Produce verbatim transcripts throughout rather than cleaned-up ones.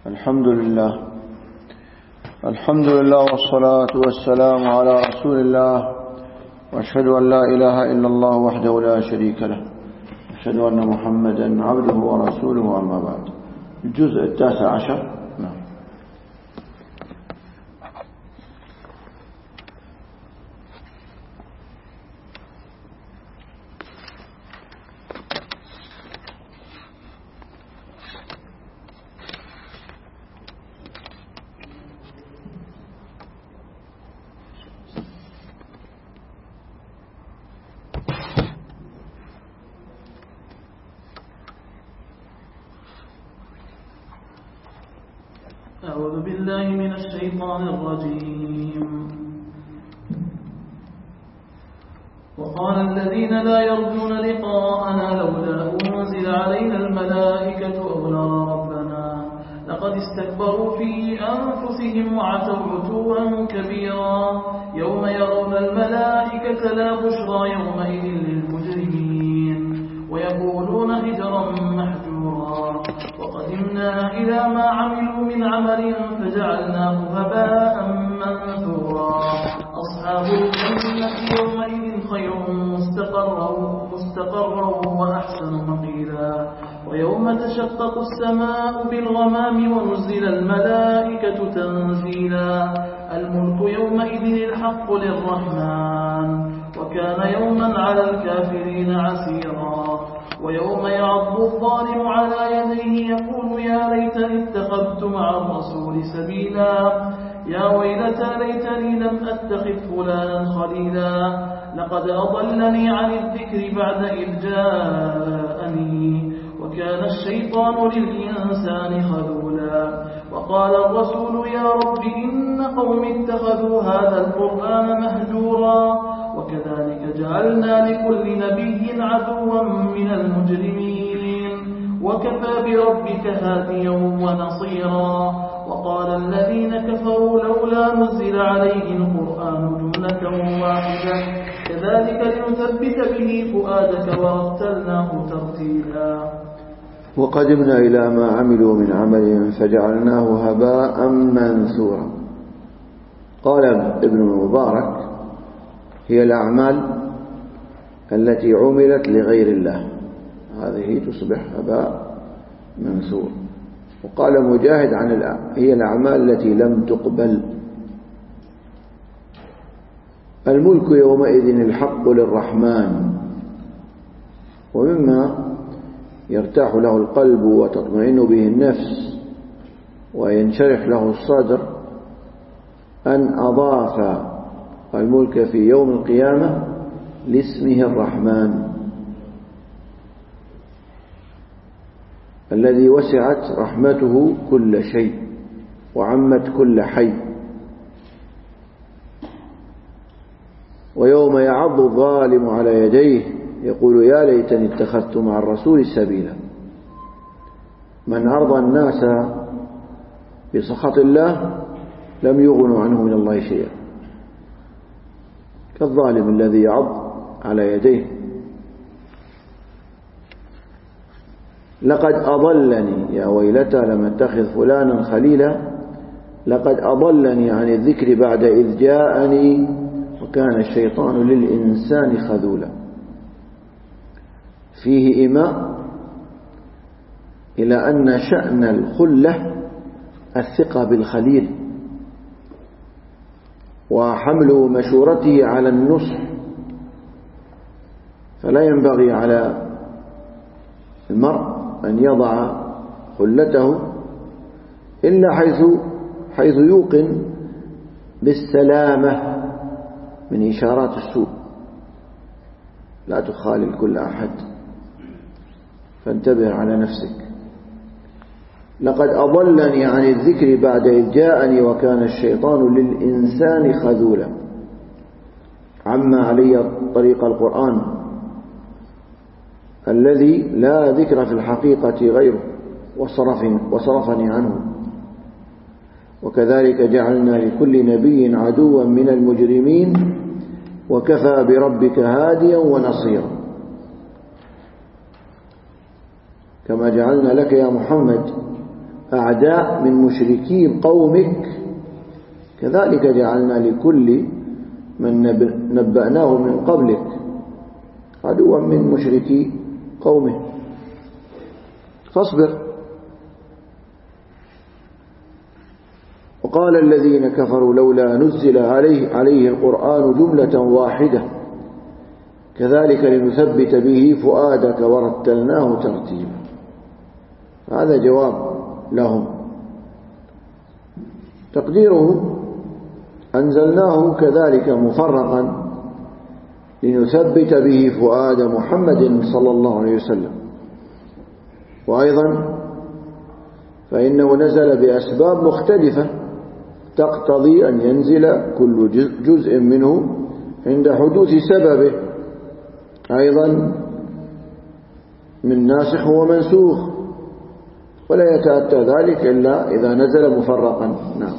الحمد لله الحمد لله والصلاة والسلام على رسول الله، وأشهد أن لا إله إلا الله وحده لا شريك له، أشهد أن محمدا عبده ورسوله. أما بعد، الجزء التاسع عشر. نعم. أعوذ بالله من الشيطان الرجيم. وقال الذين لا يرجون لقاءنا لولا أنزل علينا الملائكة أو نرى ربنا لقد استكبروا في أنفسهم وعتوا عتوا كبيرا. يوم يرون الملائكة لا بشرى يومئذ للمجرمين ويقولون حجرا محجورا. وقدمنا إلى ما عملوا من عمل فجعلناه هباء منثورا. أصحاب الجنة يومئذ خير مستقرا مستقرا وأحسن مقيلا. ويوم تشقق السماء بالغمام ونزل الملائكة تنزيلا. الملك يومئذ الحق للرحمن وكان يوما على الكافرين عسيرا. ويوم يعض الظالم على يديه يقول يا ليتني اتخذت مع الرسول سبيلا. يا ويلتى ليتني لم أتخذ فلانا خليلا. لقد أضلني عن الذكر بعد إذ جاءني وكان الشيطان للإنسان خذولا. وقال الرسول يا رب إن قوم اتخذوا هذا القرآن مهجورا. وكذلك جعلنا لكل نبي عدوا من المجرمين وكفى بربك هاديا ونصيرا. وقال الذين كفروا لولا نزل عليه القرآن جملة واحدة كذلك لنثبت به فؤادك ورتلناه ترتيلا. وقدمنا إلى ما عملوا من عمل فجعلناه هباء منثورا. قال ابن المبارك هي الأعمال التي عملت لغير الله، هذه تصبح هباء منثور. وقال مجاهد عن هي الأعمال التي لم تقبل. الملك يومئذ الحق للرحمن. ومما يرتاح له القلب وتطمئن به النفس وينشرح له الصدر أن أضاف الملك في يوم القيامة لاسمه الرحمن الذي وسعت رحمته كل شيء وعمت كل حي. ويوم يعض الظالم على يديه يقول يا ليتني اتخذت مع الرسول سبيلا. من أرضى الناس بسخط الله لم يغنوا عنه من الله شيئا، كالظالم الذي يعض على يديه. لقد أضلني يا ويلتى لم اتخذ فلانا خليلا. لقد أضلني عن الذكر بعد إذ جاءني وكان الشيطان للإنسان خذولا. فيه إيماء إلى أن شأن الخلة الثقة بالخليل وحمل مشورته على النصح، فلا ينبغي على المرء أن يضع خلته إلا حيث حيث يوقن بالسلامة من إشارات السوء. لا تخالل كل أحد، فانتبه على نفسك. لقد أضلني عن الذكر بعد إذ جاءني وكان الشيطان للإنسان خذولا. عم علي طريق القرآن الذي لا ذكر في الحقيقة غيره وصرفني عنه. وكذلك جعلنا لكل نبي عدوا من المجرمين وكفى بربك هاديا ونصيرا. كما جعلنا لك يا محمد أعداء من مشركي قومك كذلك جعلنا لكل من نبأناه من قبلك عدوا من مشركي قومه فاصبر. وقال الذين كفروا لولا نزل عليه, عليه القرآن جملة واحدة كذلك لنثبت به فؤادك ورتلناه ترتيلا. هذا جواب لهم. تقديره أنزلناه كذلك مفرقا لنثبت به فؤاد محمد صلى الله عليه وسلم. وأيضا فإنه نزل بأسباب مختلفة تقتضي أن ينزل كل جزء منه عند حدوث سببه، أيضا من ناسخ ومنسوخ، ولا يتأتى ذلك إلا إذا نزل مفرقا. نعم.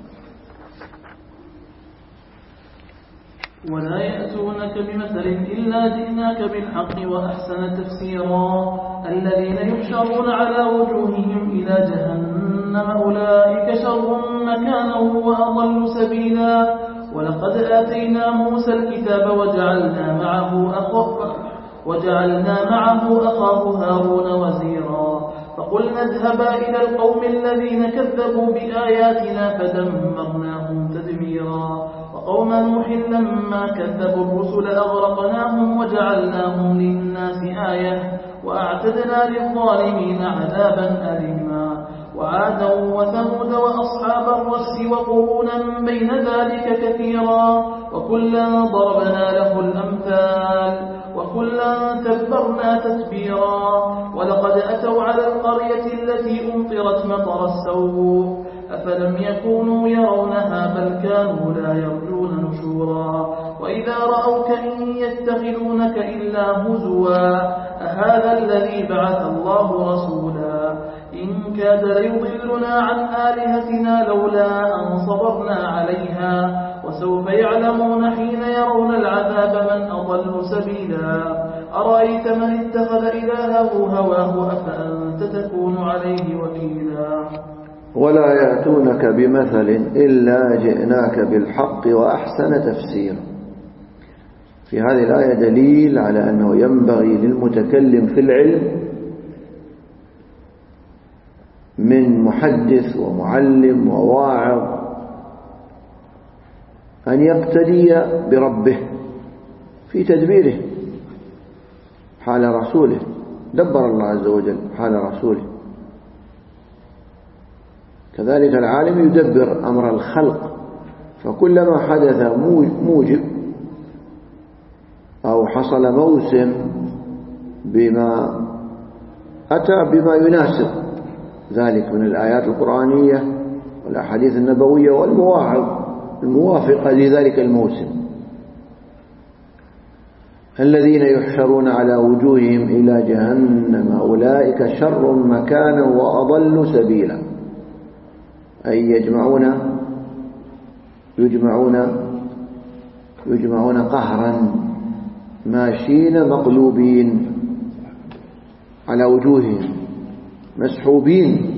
ولا يأتونك بمثل إلا جئناك بالحق وأحسن تفسيرا. الذين يحشرون على وجوههم إلى جهنم أولئك شر مكانا وأضل سبيلا. ولقد آتينا موسى الكتاب وجعلنا معه أخاه وجعلنا معه أخاه هارون وزيرا. فقلنا اذهبا إلى القوم الذين كذبوا بآياتنا فدمرناهم تدميرا. وقوم نوح لما كذبوا الرسل أغرقناهم وجعلناهم للناس آية وأعتدنا للظالمين عذابا أليما. وعادا وثمود وأصحاب الرس وقرونا بين ذلك كثيرا. وكلا ضربنا له الأمثال وكلا تبرنا تتبيرا. ولقد أتوا على القرية التي أمطرت مطر السوء أفلم يكونوا يرونها بل كانوا لا يرجون نشورا. وإذا رأوك إن يتخذونك إلا هزوا أهذا الذي بعث الله رسولا. إن كاد ليضلنا عن آلهتنا لولا أن صبرنا عليها. وسوف يعلمون حين يرون العذاب من أضل سبيلا. أرأيت من اتخذ إلهه هواه أفأنت تكون عليه وكيلا. ولا يأتونك بمثل إلا جئناك بالحق وأحسن تفسيرا. في هذه الآية دليل على أنه ينبغي للمتكلم في العلم من محدث ومعلم وواعظ أن يقتدي بربه في تدبيره حال رسوله. دبر الله عز وجل حال رسوله. كذلك العالم يدبر أمر الخلق. فكلما حدث موجب أو حصل موسم بما أتى بما يناسب ذلك من الآيات القرآنية والأحاديث النبوية والمواعظ الموافقة لذلك الموسم. الذين يحشرون على وجوههم إلى جهنم أولئك شر مكانا وأضل سبيلا. أي يجمعون يجمعون يجمعون قهرا ماشين مقلوبين على وجوههم مسحوبين.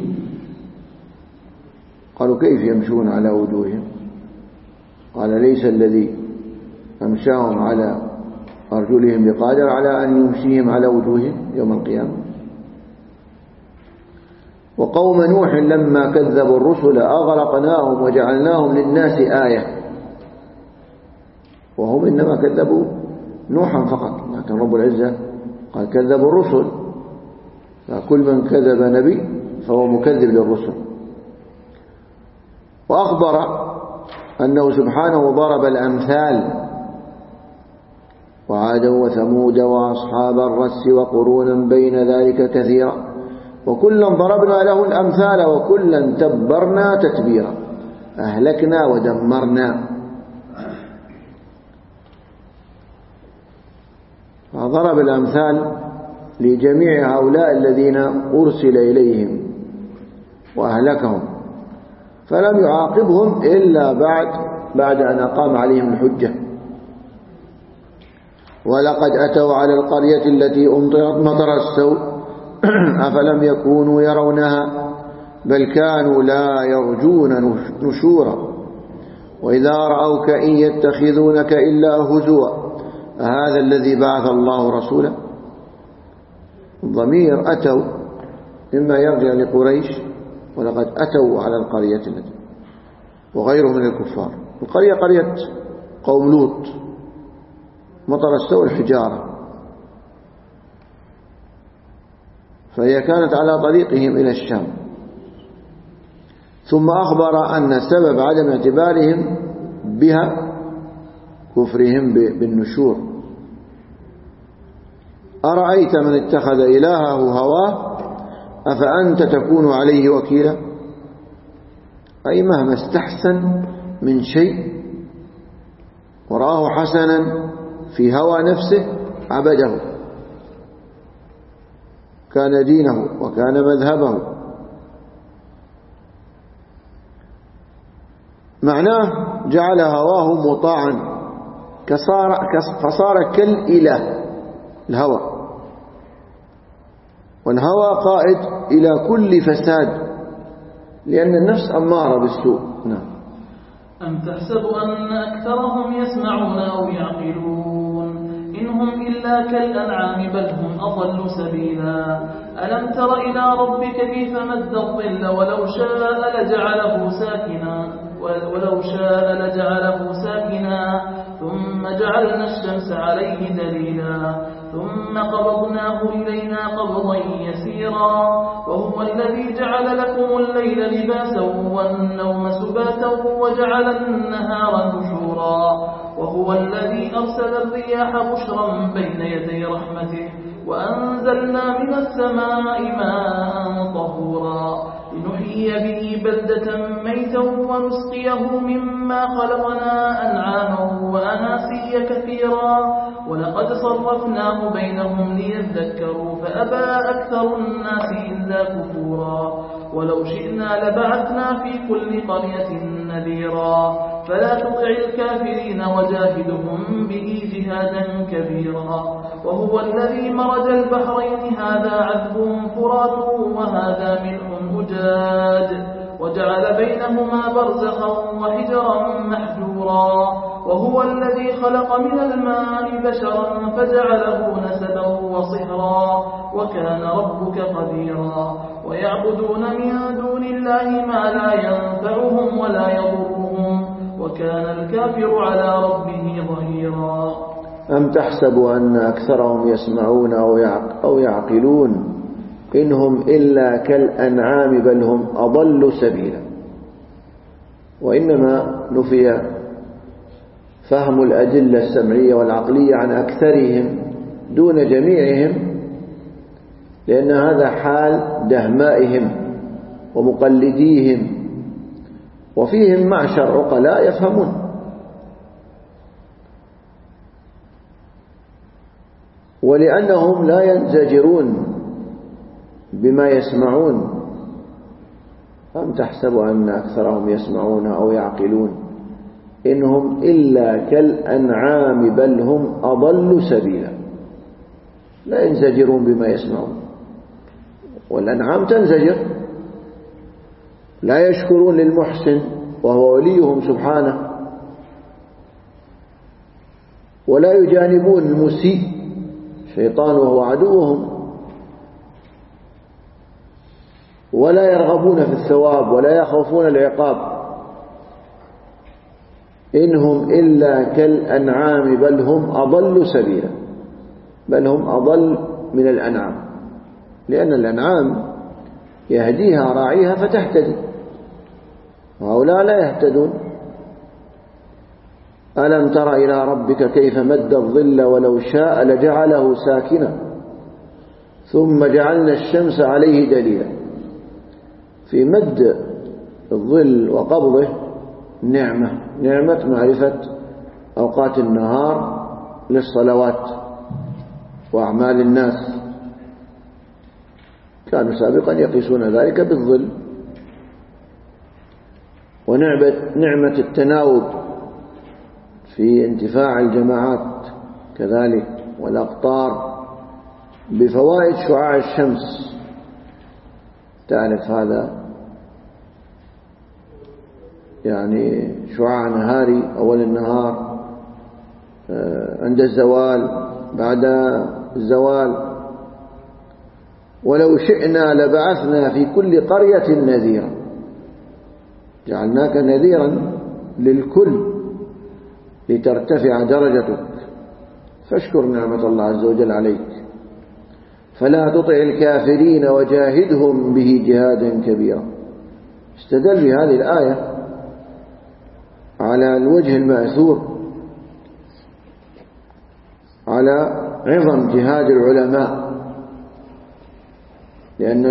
قالوا كيف يمشون على وجوههم؟ قال ليس الذي أمشاهم على أرجلهم بقادر على أن يمشيهم على وجوههم يوم القيامة. وقوم نوح لما كذبوا الرسل أغرقناهم وجعلناهم للناس آية. وهم إنما كذبوا نوحا فقط، لكن رب العزة قال كذبوا الرسل، فكل من كذب نبي فهو مكذب للرسل. وأخبر أنه سبحانه ضرب الأمثال وعادا وثمود وأصحاب الرس وقرونا بين ذلك كثيرا. وكلا ضربنا له الأمثال وكلا تبرنا تتبيرا. أهلكنا ودمرنا. فضرب الأمثال لجميع هؤلاء الذين أرسل إليهم وأهلكهم، فلم يعاقبهم إلا بعد بعد أن أقام عليهم الحجة. ولقد أتوا على القرية التي أمطرت مطر السوء أفلم يكونوا يرونها بل كانوا لا يرجون نشورا وإذا رأوك إن يتخذونك إلا هزوا هذا الذي بعث الله رسولا. الضمير أتوا إما يرجع لقريش ولقد أتوا على القرية التي وغيره من الكفار. القرية قرية قوم لوط مطر السوء الحجارة، فهي كانت على طريقهم إلى الشام. ثم أخبر أن سبب عدم اعتبارهم بها كفرهم بالنشور. أرأيت من اتخذ إلهه هواه أفأنت تكون عليه وكيلا. أي مهما استحسن من شيء ورآه حسنا في هوى نفسه عبده، كان دينه وكان مذهبه. معناه جعل هواه مطاعا فصار كالإله الهوى، والهوى قائد إلى كل فساد لأن النفس أمارة بالسوء. نعم. أم تحسب أن أكثرهم يسمعون أو يعقلون إنهم إلا كالأنعام بل هم أضل سبيلا. ألم تر إلى ربك كيف مد الظل ولو شاء لجعله ساكنا ولو شاء لجعله ساكنا ثم جعلنا الشمس عليه دليلا ثم قبضناه إلينا قبضا يسيرا. وهو الذي جعل لكم الليل لباسا والنوم سباتا وجعل النهار نشورا. وهو الذي أرسل الرياح بشرا بين يدي رحمته وأنزلنا من السماء ماء طهورا لنحيي به بلدة ميتا ونسقيه مما خلقنا أنعاما وأناسيا كثيرا. ولقد صرفناه بينهم ليذكروا فأبى أكثر الناس إلا كفورا. ولو شئنا لبعثنا في كل قرية نذيرا فلا تطع الكافرين وجاهدهم به جهادا كبيرا. وهو الذي مرج البحرين هذا عذب فرات وهذا ملح أجاج وجعل بينهما برزخا وحجرا محجورا. وهو الذي خلق من الماء بشرا فجعله نسبا وصهرا وكان ربك قديرا. ويعبدون من دون الله ما لا ينفعهم ولا يضرهم وكان الكافر على ربه ظهيرا. أم تحسب أن أكثرهم يسمعون أو يعقلون إنهم إلا كالأنعام بل هم أضل سبيلا. وإنما نفي فهم الأدلة السمعية والعقلية عن أكثرهم دون جميعهم لأن هذا حال دهمائهم ومقلديهم، وفيهم معشر عقلاء يفهمون. ولأنهم لا ينزجرون بما يسمعون. أم تحسب أن أكثرهم يسمعون أو يعقلون إنهم إلا كالأنعام بل هم أضل سبيلا. لا ينزجرون بما يسمعون، والأنعام تنزجر. لا يشكرون للمحسن وهو وليهم سبحانه، ولا يجانبون المسيء شيطان وهو عدوهم، ولا يرغبون في الثواب ولا يخافون العقاب. إنهم إلا كالأنعام بل هم أضل سبيلا، بل هم أضل من الأنعام، لأن الأنعام يهديها راعيها فتهتدي وهؤلاء لا يهتدون. ألم تر إلى ربك كيف مد الظل ولو شاء لجعله ساكنا ثم جعلنا الشمس عليه دليلا. في مد الظل وقبضه نعمة نعمة معرفة أوقات النهار للصلوات وأعمال الناس، كانوا سابقا يقيسون ذلك بالظل. ونعمة نعمة التناوب في انتفاع الجماعات كذلك والأقطار بفوائد شعاع الشمس، تعرف هذا يعني شعاع نهاري أول النهار، عند الزوال، بعد الزوال. ولو شئنا لبعثنا في كل قرية نذيرا، جعلناك نذيرا للكل لترتفع درجتك، فاشكر نعمة الله عز وجل عليك. فلا تطع الكافرين وجاهدهم به جهادا كبيرا. استدل بهذه الآية على الوجه المأثور على عظم جهاد العلماء، لأن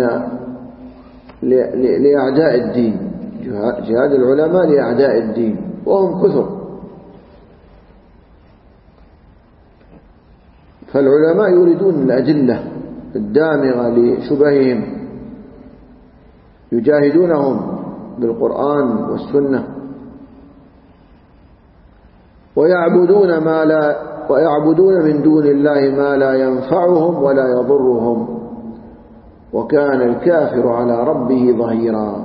لأعداء الدين، جهاد العلماء لأعداء الدين وهم كثر. فالعلماء يريدون الأدلة الدامغة لشبههم، يجاهدونهم بالقرآن والسنة، ويعبدون ما لا ويعبدون من دون الله ما لا ينفعهم ولا يضرهم، وكان الكافر على ربه ظهيرا.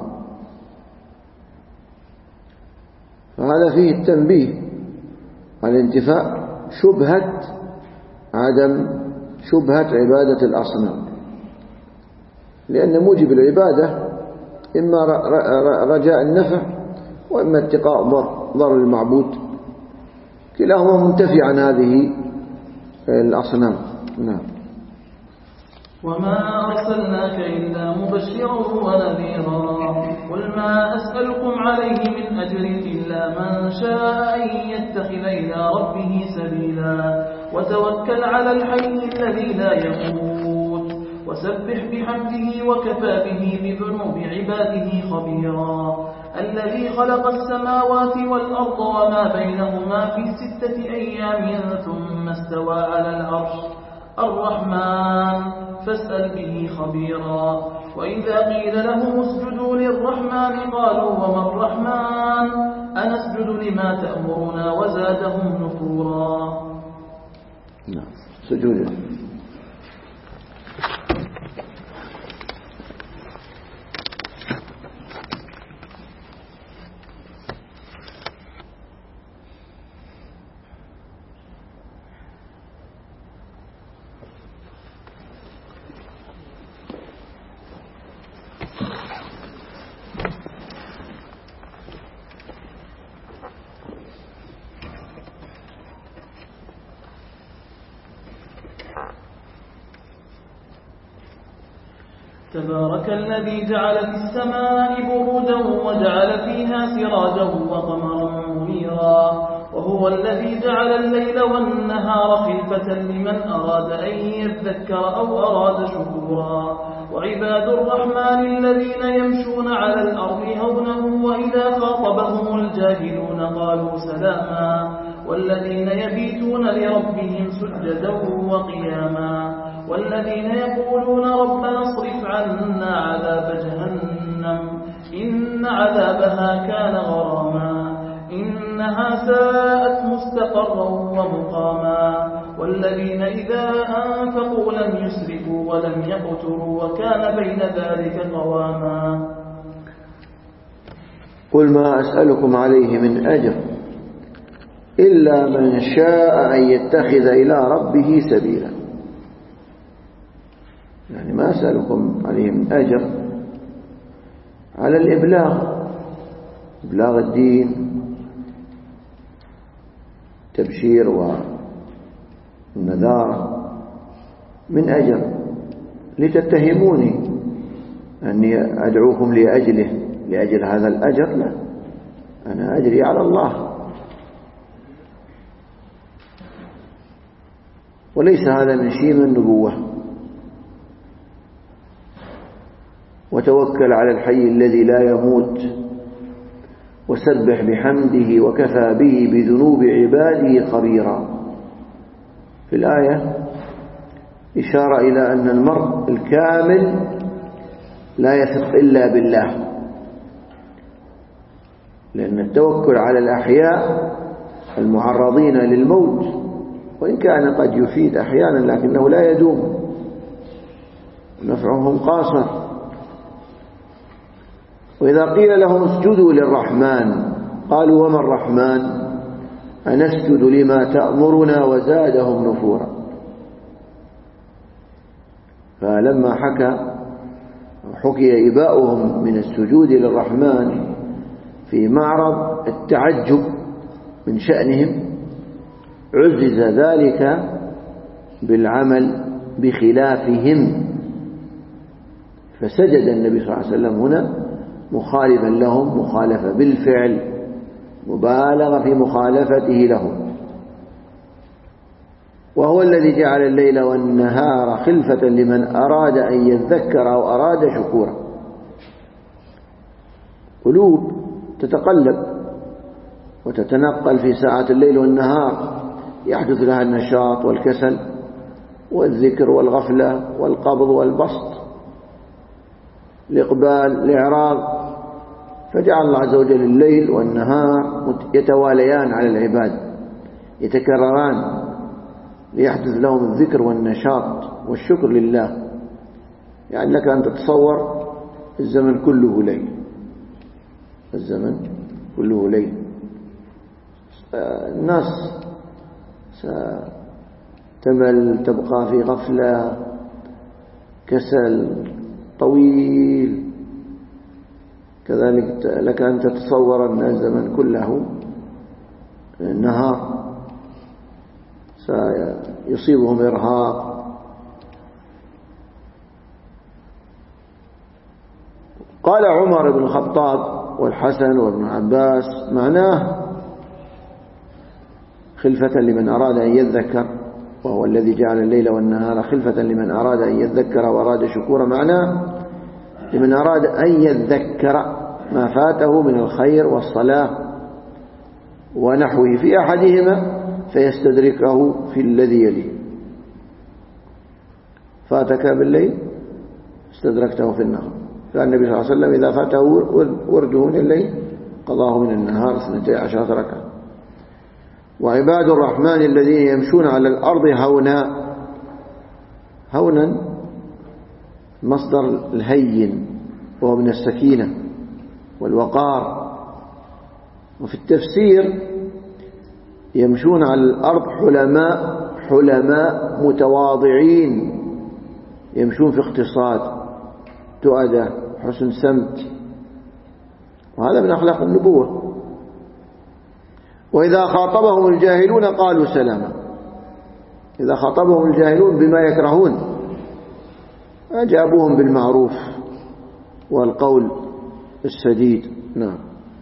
فهذا فيه التنبيه على انتفاء شبهة عدم شبهة عبادة الأصنام، لأن موجب العبادة إما رجاء النفع وإما اتقاء ضر المعبود، كلاهما منتفي عن هذه الأصنام. نعم. وما أرسلناك إلا مبشرا ونذيرا قل ما أسألكم عليه من أجر إلا من شاء أن يتخذ إلى ربه سبيلا وتوكل على الحي الذي لا يموت وسبح بحمده وكفى به بذنوب عباده خبيرا الذي خلق السماوات والأرض وما بينهما في ستة أيام ثم استوى على العرش الرحمن فاسأل به خبيرا وإذا قيل لهم اسجدوا للرحمن قالوا وما الرحمن أنسجد لما تأمرنا وزادهم نفورا. نعم. سجود. تبارك الذي جعل في السماء برودا وجعل فيها سراجا وقمرا منيرا وهو الذي جعل الليل والنهار خلفة لمن أراد أن يذكر أو أراد شكورا وعباد الرحمن الذين يمشون على الأرض هونا وإذا خاطبهم الجاهلون قالوا سلاما والذين يبيتون لربهم سجدا وقياما والذين يقولون ربنا اصرف عنا عذاب جهنم إن عذابها كان غراما إنها ساءت مستقرا ومقاما والذين إذا أنفقوا لم يسرفوا ولم يقتروا وكان بين ذلك قواما. قل ما أسألكم عليه من أجر إلا من شاء أن يتخذ إلى ربه سبيلا. يعني ما أسألكم عليه من أجر على الإبلاغ، إبلاغ الدين، تبشير والنذار، من أجر لتتهموني أني أدعوكم لأجله لأجل هذا الأجر، لا، أنا أجري على الله، وليس هذا من شيم النبوة. وتوكل على الحي الذي لا يموت وسبح بحمده وكفى به بذنوب عباده خبيرا. في الآية إشارة إلى أن المرء الكامل لا يثق إلا بالله، لأن التوكل على الأحياء المعرضين للموت وإن كان قد يفيد أحيانا لكنه لا يدوم، نفعهم قاصر. وإذا قيل لهم اسجدوا للرحمن قالوا وما الرحمن أنسجد لما تأمرنا وزادهم نفورا. فلما حكى حكي إباؤهم من السجود للرحمن في معرض التعجب من شأنهم، عزز ذلك بالعمل بخلافهم، فسجد النبي صلى الله عليه وسلم هنا مخالفا لهم مخالفة بالفعل، مبالغة في مخالفته لهم. وهو الذي جعل الليل والنهار خلفة لمن أراد أن يذكر أو أراد شكورا. قلوب تتقلب وتتنقل في ساعات الليل والنهار، يحدث لها النشاط والكسل والذكر والغفلة والقبض والبسط، الإقبال الإعراض. فجعل الله عز وجل الليل والنهار يتواليان على العباد، يتكرران ليحدث لهم الذكر والنشاط والشكر لله. يعني لك أن تتصور الزمن كله ليل، الزمن كله ليل، الناس ستمل، تبقى في غفلة، كسل طويل. كذلك لك أن تتصور أن الزمن كله نهار، سيصيبهم إرهاق. قال عمر بن الخطاب والحسن وابن عباس معناه خلفة لمن أراد أن يذكر، وهو الذي جعل الليل والنهار خلفة لمن أراد أن يذكر وأراد شكورا، معناه لمن أراد أن يذكر ما فاته من الخير والصلاة ونحوه في أحدهما فيستدركه في الذي يليه. فاتك بالليل استدركته في النهار. كان النبي صلى الله عليه وسلم إذا فاته ورده من الليل قضاه من النهار اثنتي عشرة ركعة. وعباد الرحمن الذين يمشون على الأرض هونا، هونا مصدر الهين وهو من السكينة والوقار. وفي التفسير يمشون على الأرض حلماء، حلماء متواضعين، يمشون في اقتصاد، تؤدى، حسن سمت، وهذا من أخلاق النبوة. وإذا خاطبهم الجاهلون قالوا سلاما، إذا خاطبهم الجاهلون بما يكرهون أجابوهم بالمعروف والقول السديد. نعم.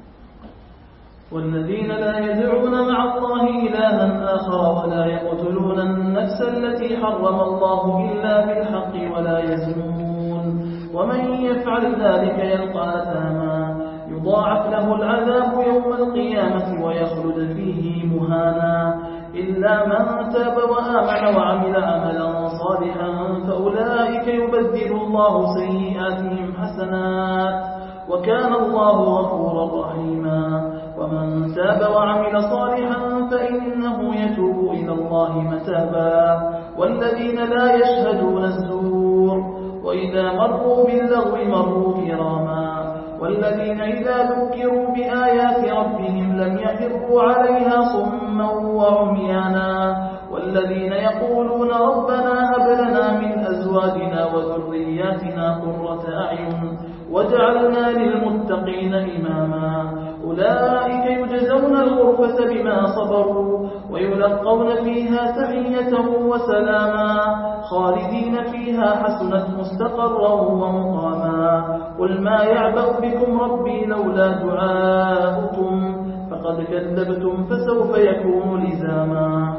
والذين لا يدعون مع الله إلها آخر ولا يقتلون النفس التي حرم الله إلا بالحق ولا يزنون ومن يفعل ذلك يلقى أثاما يضاعف له العذاب يوم القيامة ويخلد فيه مهانا إلا من تاب وآمن وعمل عملا صالحا فأولئك يبدل الله سيئاتهم حسنات وكان الله غفورا رحيما ومن تاب وعمل صالحا فإنه يتوب إلى الله متابا والذين لا يشهدون الزور وإذا مروا باللغو مروا كراما والذين إذا ذكروا بآيات ربهم لم يخروا عليها صما وعميانا والذين يقولون ربنا هب لنا من أزواجنا وذرياتنا قرة أعين وجعلنا للمتقين إماما أولئك يجزون الغرفة بما صبروا ويلقون فيها تحية وسلاما خالدين فيها حسنت مستقرا ومقاما قل ما يعبأ بكم ربي لولا دعاؤكم فقد كذبتم فسوف يكون لزاما.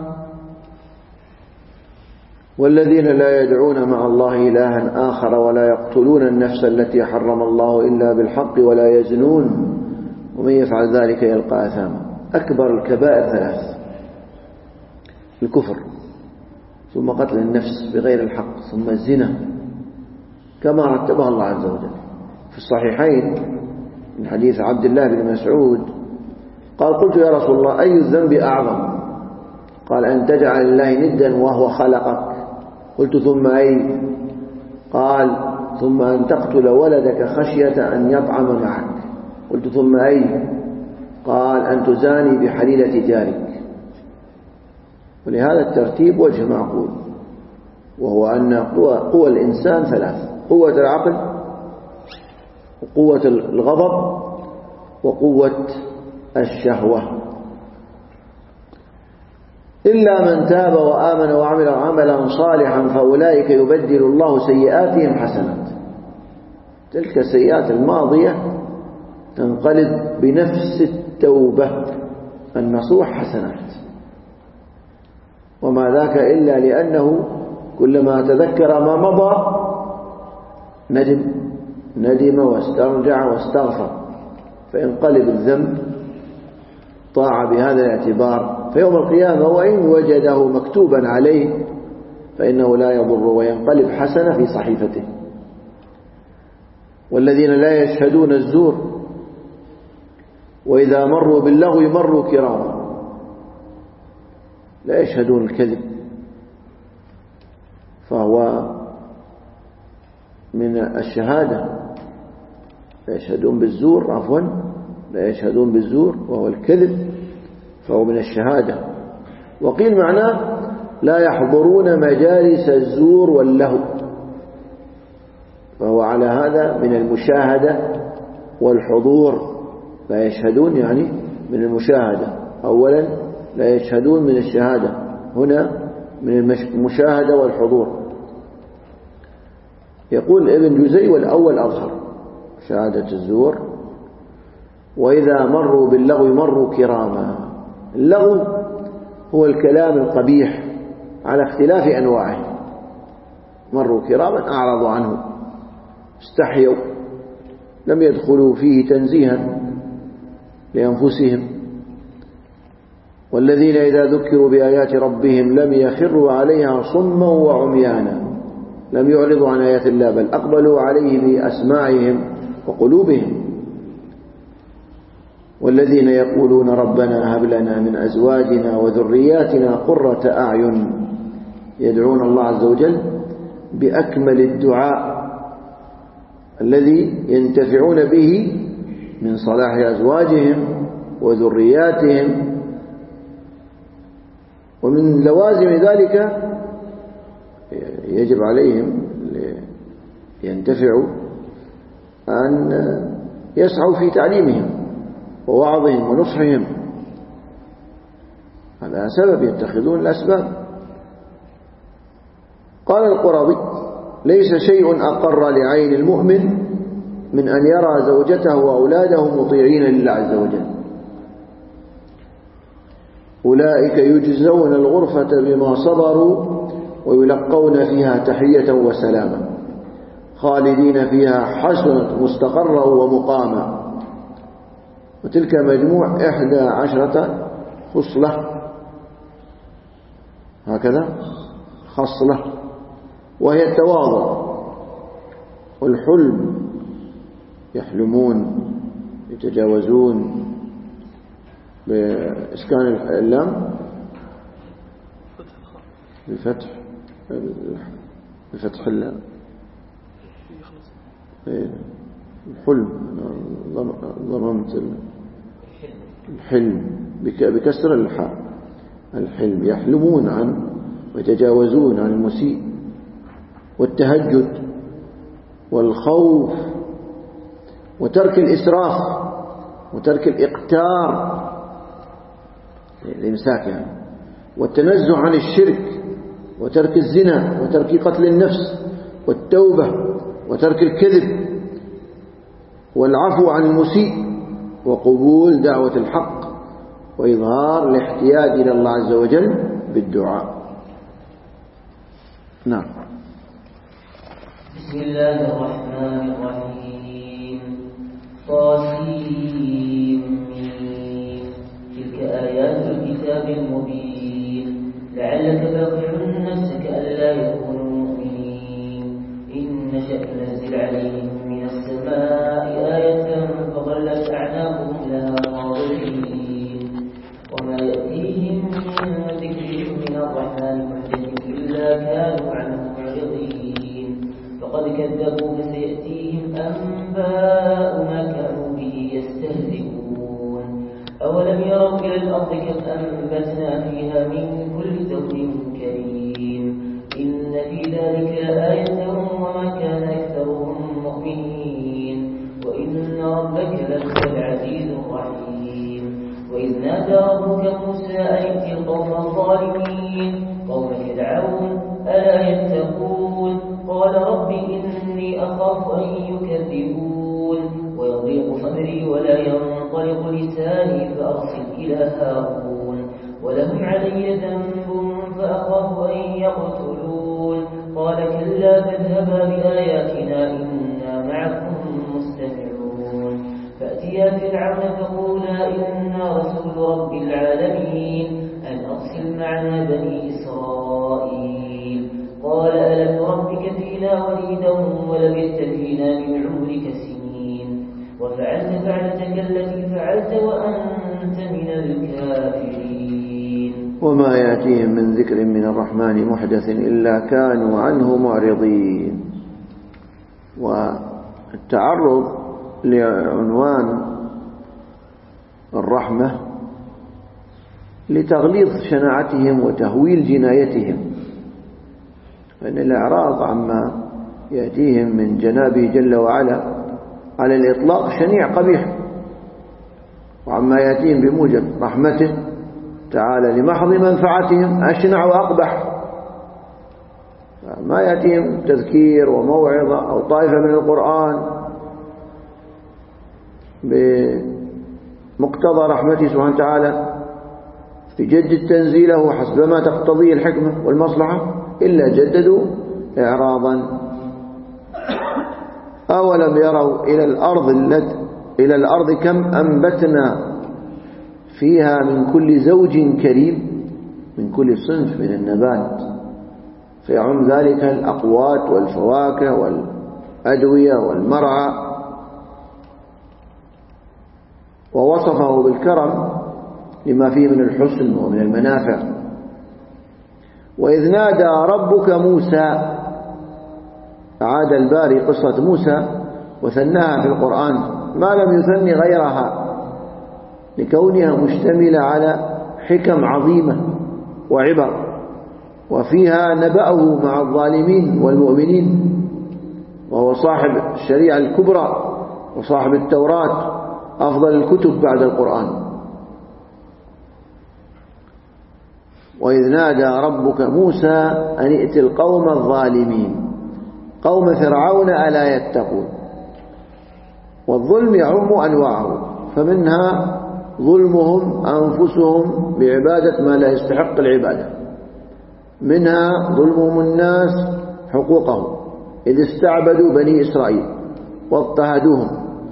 والذين لا يدعون مع الله إلها آخر ولا يقتلون النفس التي حرم الله إلا بالحق ولا يزنون ومن يفعل ذلك يلقى أثاما. أكبر الكبائر ثلاث: الكفر، ثم قتل النفس بغير الحق، ثم الزنا كما رتبها الله عز وجل. في الصحيحين من حديث عبد الله بن مسعود قال قلت يا رسول الله أي الذنب أعظم؟ قال أن تجعل الله ندا وهو خلقك. قلت ثم أي؟ قال ثم أن تقتل ولدك خشية أن يطعم معك. قلت ثم أي؟ قال أن تزاني بحليلة جارك. ولهذا الترتيب وجه معقول، وهو أن قوى, قوى الإنسان ثلاث: قوة العقل، وقوة الغضب، وقوة الشهوة. إلا من تاب وآمن وعمل عملا صالحا فأولئك يبدل الله سيئاتهم حسنات. تلك السيئات الماضية تنقلب بنفس التوبة النصوح حسنات. وما ذاك إلا لأنه كلما تذكر ما مضى ندم ندم واسترجع واستغفر، فينقلب الذنب طاع بهذا الاعتبار، فيوم القيامة وإن وجده مكتوبا عليه فإنه لا يضر وينقلب حسنة في صحيفته. والذين لا يشهدون الزور وإذا مروا باللغو مروا كراما، لا يشهدون الكذب، فهو من الشهادة. لا يشهدون بالزور، عفوا لا يشهدون بالزور وهو الكذب، فهو من الشهادة. وقيل معناه لا يحضرون مجالس الزور واللهو، فهو على هذا من المشاهدة والحضور. لا يشهدون يعني من المشاهدة، أولا لا يشهدون من الشهادة، هنا من المشاهدة والحضور. يقول ابن جزي: والأول أظهر، شهادة الزور. وإذا مروا باللغو مروا كراما. اللغو هو الكلام القبيح على اختلاف أنواعه. مروا كراما، أعرضوا عنه، استحيوا، لم يدخلوا فيه تنزيها لأنفسهم. والذين إذا ذكروا بآيات ربهم لم يخروا عليها صما وعميانا، لم يعرضوا عن آيات الله بل أقبلوا عليه بأسماعهم وقلوبهم. والذين يقولون ربنا هب لنا من أزواجنا وذرياتنا قرة أعين، يدعون الله عز وجل بأكمل الدعاء الذي ينتفعون به من صلاح أزواجهم وذرياتهم. ومن لوازم ذلك يجب عليهم ينتفعوا أن يسعوا في تعليمهم ووعظهم ونصحهم، هذا سبب، يتخذون الأسباب. قال القرظي: ليس شيء أقر لعين المؤمن من أن يرى زوجته وأولاده مطيعين لله عز وجل. أولئك يجزون الغرفة بما صبروا ويلقون فيها تحية وسلاما خالدين فيها حسنة مستقرا ومقاما. وتلك مجموع إحدى عشرة خصلة، هكذا خصلة، وهي التواضع والحلم، يحلمون، يتجاوزون، بإسكان اللام بفتح بفتح اللام الحلم، ضممت الحلم بكسر الحاء، الحلم، يحلمون عن ويتجاوزون عن المسيء. والتهجد والخوف وترك الإسراف وترك الإقتار، الإمساك يعني، والتنزه عن الشرك وترك الزنا وترك قتل النفس والتوبة وترك الكذب والعفو عن المسيء وقبول دعوة الحق وإظهار الاحتياج إلى الله عز وجل بالدعاء. نعم. بسم الله الرحمن الرحيم. طاسيم. تلك آيات الكتاب المبين. لعلك باقع نفسك ألا يكونوا مؤمنين إن نشأ ننزل عليهم من السماء آية فظلت أعناقهم لها خاضعين وما يأتيهم من ذكر من الرحمن محدث إلا كانوا عنه معرضين فقد كذبوا فسيأتيهم أنباء ما كانوا به يستهزئون تروا إلى الأرض كم أنبتنا فيها من كل زوج كريم إن في ذلك لآية وما كان أكثرهم مؤمنين وإن ربك لهو العزيز الرحيم وإذ نادى ربك موسى أن ائت القوم الظالمين قوم فرعون ألا يتقون قال رب إني أخاف أن يكذبون ويضيق صدري ولا ينطلق لساني فأرسل إلى هارون ولهم علي ذنب فأخاف أن يقتلون قال كلا فاذهبا بآياتنا إنا معكم مستمعون فأتيا فرعون فقولا إنا رسول رب العالمين أن أرسل معنا بني إسرائيل قال ألم نربك فينا وليدا ولبثت فينا من عمرك سنين وفعلت فعلتك التي فعلت وأنت من الكافرين وما يأتيهم من ذكر من الرحمن محدث إلا كانوا عنه معرضين. والتعرض لعنوان الرحمة لتغليظ شناعتهم وتهويل جنايتهم، فإن الإعراض عما يأتيهم من جنابه جل وعلا على الإطلاق شنيع قبيح، وعما يأتيهم بموجب رحمته تعالى لمحض منفعتهم أشنع وأقبح. ما يأتيهم تذكير وموعظة أو طائفة من القرآن بمقتضى رحمته سبحانه وتعالى يجدد تنزيله حسب ما تقتضيه الحكمة والمصلحة إلا جددوا إعراضا. أولم يروا إلى الأرض التي إلى الأرض كم أنبتنا فيها من كل زوج كريم، من كل صنف من النبات، فيعم ذلك الأقوات والفواكه والأدوية والمرعى، ووصفه بالكرم لما فيه من الحسن ومن المنافع. وإذ نادى ربك موسى، أعاد الباري قصة موسى وثناها في القرآن ما لم يثني غيرها لكونها مشتملة على حكم عظيمة وعبر، وفيها نبأه مع الظالمين والمؤمنين، وهو صاحب الشريعة الكبرى وصاحب التوراة أفضل الكتب بعد القرآن. وإذ نادى ربك موسى أن ائت القوم الظالمين قوم فرعون ألا يتقون. والظلم يعم أنواعه، فمنها ظلمهم أنفسهم بعبادة ما لا يستحق العبادة، منها ظلمهم الناس حقوقهم إذ استعبدوا بني إسرائيل واضطهدوهم.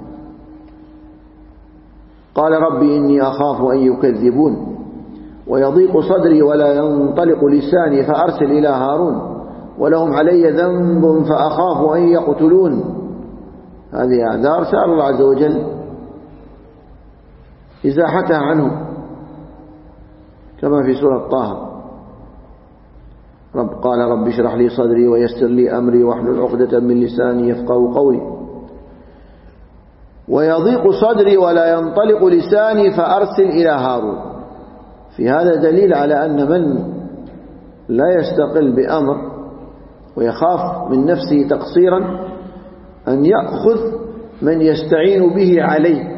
قال ربي إني أخاف أن يكذبون ويضيق صدري ولا ينطلق لساني فأرسل إلى هارون ولهم علي ذنب فأخاف أن يقتلون. هذه أعذار سأل الله عز وجل إزاحتها عنه كما في سورة طه. رب قال رب اشرح لي صدري ويسر لي أمري واحلل عقدة من لساني يفقهوا قولي ويضيق صدري ولا ينطلق لساني فأرسل إلى هارون. في هذا دليل على أن من لا يستقل بأمر ويخاف من نفسه تقصيرا أن يأخذ من يستعين به عليه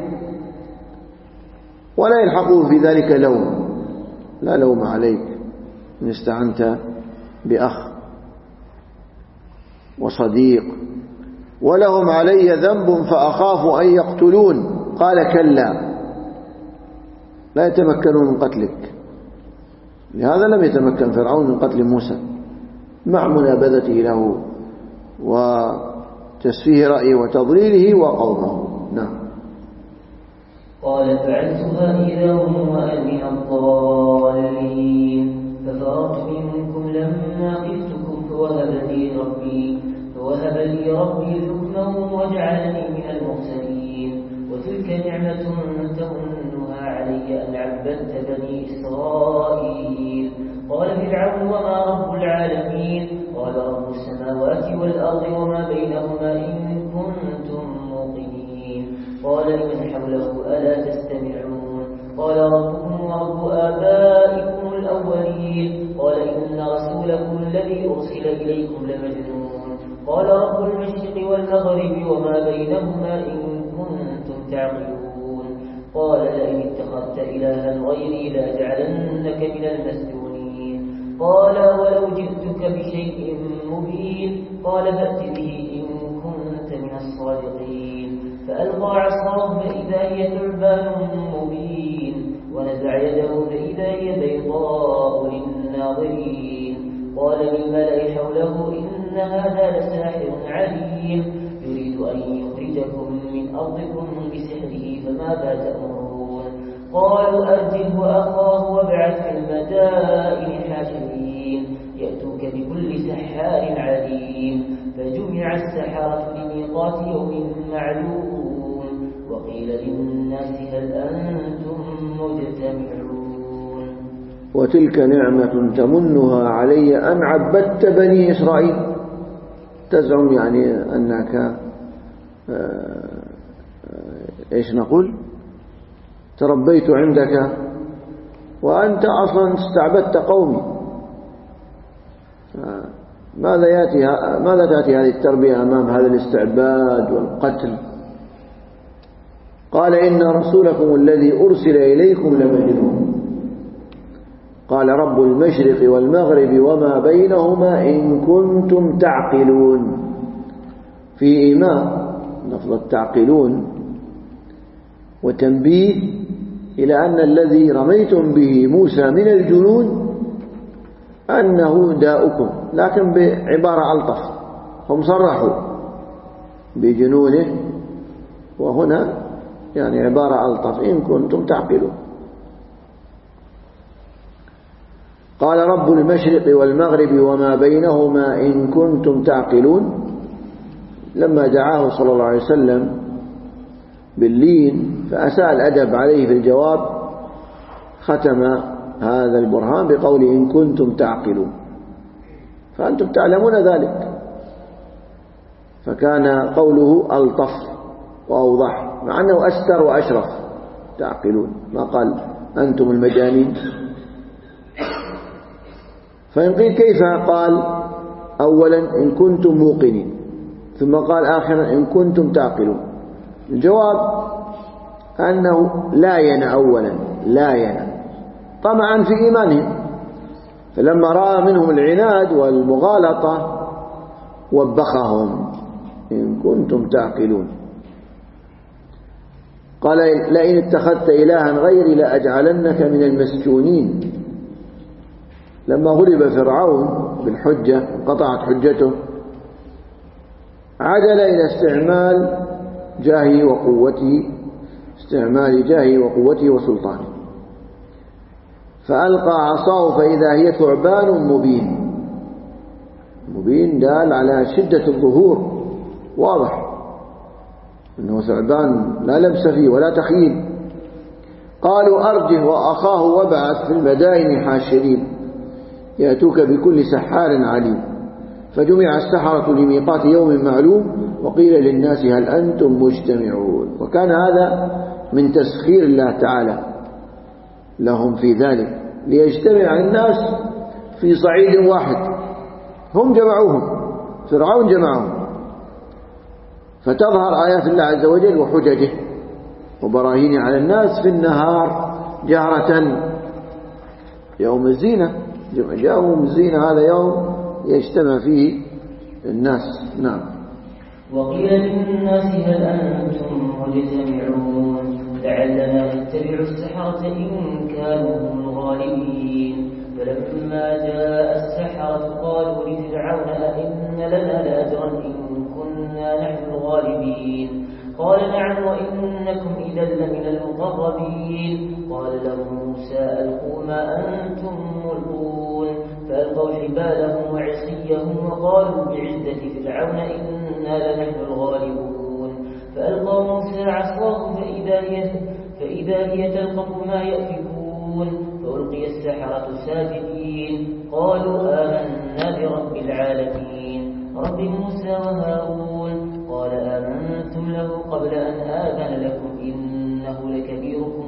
ولا يلحقه في ذلك لوم. لا لوم عليك إن استعنت بأخ وصديق. ولهم علي ذنب فأخاف أن يقتلون. قال كلا لا يتمكنون من قتلك. لهذا لم يتمكن فرعون من قتل موسى مع منابذته له وتسفيه رأيه وتضليله وقومه. نعم. قال فعلتها إذا هم وأن الضالين ففررت منكم لما خفتكم فوهب لي ربي فوهب لي ربي حكما وجعلني من المرسلين. وتلك نعمة تمنها علي أن عبدت بني إسرائيل. قال فرعون وما رب العالمين؟ قال رب السماوات والأرض وما بينهما إن كنتم موقنين. قال لمن حوله ألا تستمعون؟ قال ربكم ورب آبائكم الأولين قال إن رسولكم الذي أرسل إليكم لمجنون قال رب المشرق والمغرب وما بينهما إن كنتم تعقلون قال لئن اتخذت إلها غيري لأجعلنك من المسجونين قال ولو جئتك بشيء مبين قال فأت به إن كنت من الصادقين فألقى عصاه فإذا هي ثعبان مبين ونزع يده فإذا هي بيضاء للناظرين قال للملأ حوله إن هذا لساحر عليم يريد أن يخرجكم من أرضكم بسحره فماذا تأمرون قالوا أرجه وأخاه وابعث في المدائن حاشرين يأتوك بكل سحار عليم فجمع السحرة لميقات يوم معلوم وقيل للناس هل أنتم مجتمعون وتلك نعمة تمنها علي أن عبدت بني إسرائيل. تزعم يعني أنك إيش نقول تربيت عندك وأنت أصلا استعبدت قومي. ماذا يأتي ماذا تأتي هذه التربية أمام هذا الاستعباد والقتل؟ قال إن رسولكم الذي أرسل إليكم لمجنون قال رب المشرق والمغرب وما بينهما إن كنتم تعقلون. في إيماء لفظ التعقلون وتنبيه إلى أن الذي رميتم به موسى من الجنون أنه داؤكم، لكن بعبارة ألطف. هم صرحوا بجنونه وهنا يعني عبارة ألطف إن كنتم تعقلون. قال رب المشرق والمغرب وما بينهما إن كنتم تعقلون. لما دعاه صلى الله عليه وسلم باللين فأساء الأدب عليه في الجواب ختم هذا البرهان بقول إن كنتم تعقلون، فأنتم تعلمون ذلك، فكان قوله ألطف وأوضح مع أنه أستر وأشرف. تعقلون ما قال أنتم المجانين. فإن قيل كيف قال أولا إن كنتم موقنين ثم قال آخرا إن كنتم تعقلون؟ الجواب أنه لا ين أولا لا ين طمعا في إيمانهم، فلما رأى منهم العناد والمغالطة وبخهم إن كنتم تعقلون. قال لئن اتخذت إلها غيري لأجعلنك من المسجونين. لما غلب فرعون بالحجة انقطعت حجته عدل إلى استعمال جاهه وقوته استعمال جاهه وقوته وسلطانه، فألقى عصاه فإذا هي ثعبان مبين. مبين دال على شدة الظهور، واضح أنه ثعبان لا لبس فيه ولا تخيل. قالوا أرجه وأخاه وابعث في المدائن حاشرين يأتوك بكل سحار عليم. فجمع السحرة لميقات يوم معلوم وقيل للناس هل أنتم مجتمعون. وكان هذا من تسخير الله تعالى لهم في ذلك ليجتمع الناس في صعيد واحد. هم جمعوهم، فرعون جمعهم، فتظهر آيات الله عز وجل وحججه وبراهين على الناس في النهار جهرة يوم الزينة. جاءهم الزينة هذا يوم يجتمع فيه الناس. نعم. وقيل للناس هل أنتم مجتمعون لعلنا نتبع السحرة إن كانوا هم الغالبين. فلما جاء السحرة قالوا لفرعون أئن لنا لأجرا إن كنا نحن الغالبين. قال نعم وإنكم إذا لمن المقربين. قال لهم موسى ألقوا ما أنتم ملقون. فألقوا حبالهم وعصيهم وقالوا بعزة فرعون إنا لنحن الغالبون. فألقى موسى عصاه فإذا هي, فإذا هي تلقف ما يأفكون. فألقي السحرة ساجدين قالوا آمنا برب العالمين رب موسى وهارون. قال آمنتم له قبل أن آذن لكم إنه لكبيركم الذي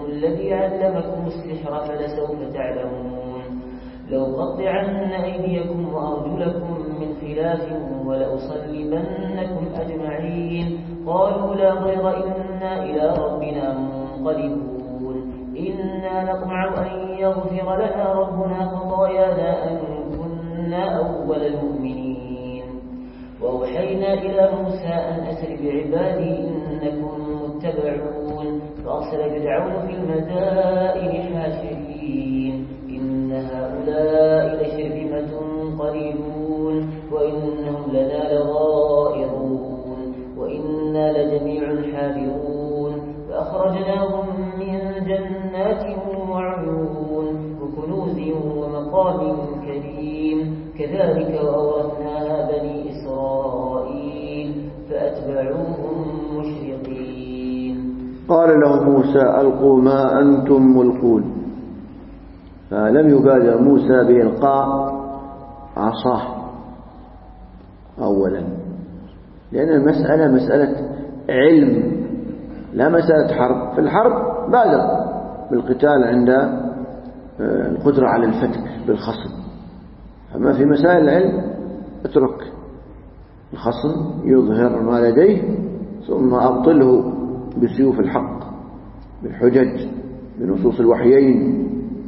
الذي علمكم السحر فلسوف تعلمون لو قطعن أيديكم وأرجلكم من خلاف ولأصلبنكم أجمعين قالوا لا ضير إنا إلى ربنا منقلبون إنا نطمع أن يغفر لنا ربنا خطايانا أن كنا أول المؤمنين وأوحينا إلى موسى أن أسر بعبادي إنكم متبعون فأرسل فرعون في المدائن حاشرين إن هؤلاء لشرذمة قليلون وإنهم لنا لغائظون وإنا لجميع حاذرون فأخرجناهم من جنات وعيون وكنوز ومقام كريم كذلك وأورثناها بني إسرائيل فأتبعوهم مشرقين. قال له موسى ألقوا ما أنتم ملقون، فلم يبادر موسى بإلقاء عصاه أولا، لأن المسألة مسألة علم لا مسألة حرب. في الحرب بادر بالقتال عند القدرة على الفتك بالخصم، أما في مسائل العلم اترك الخصم يظهر ما لديه ثم أبطله بسيوف الحق بالحجج بنصوص الوحيين.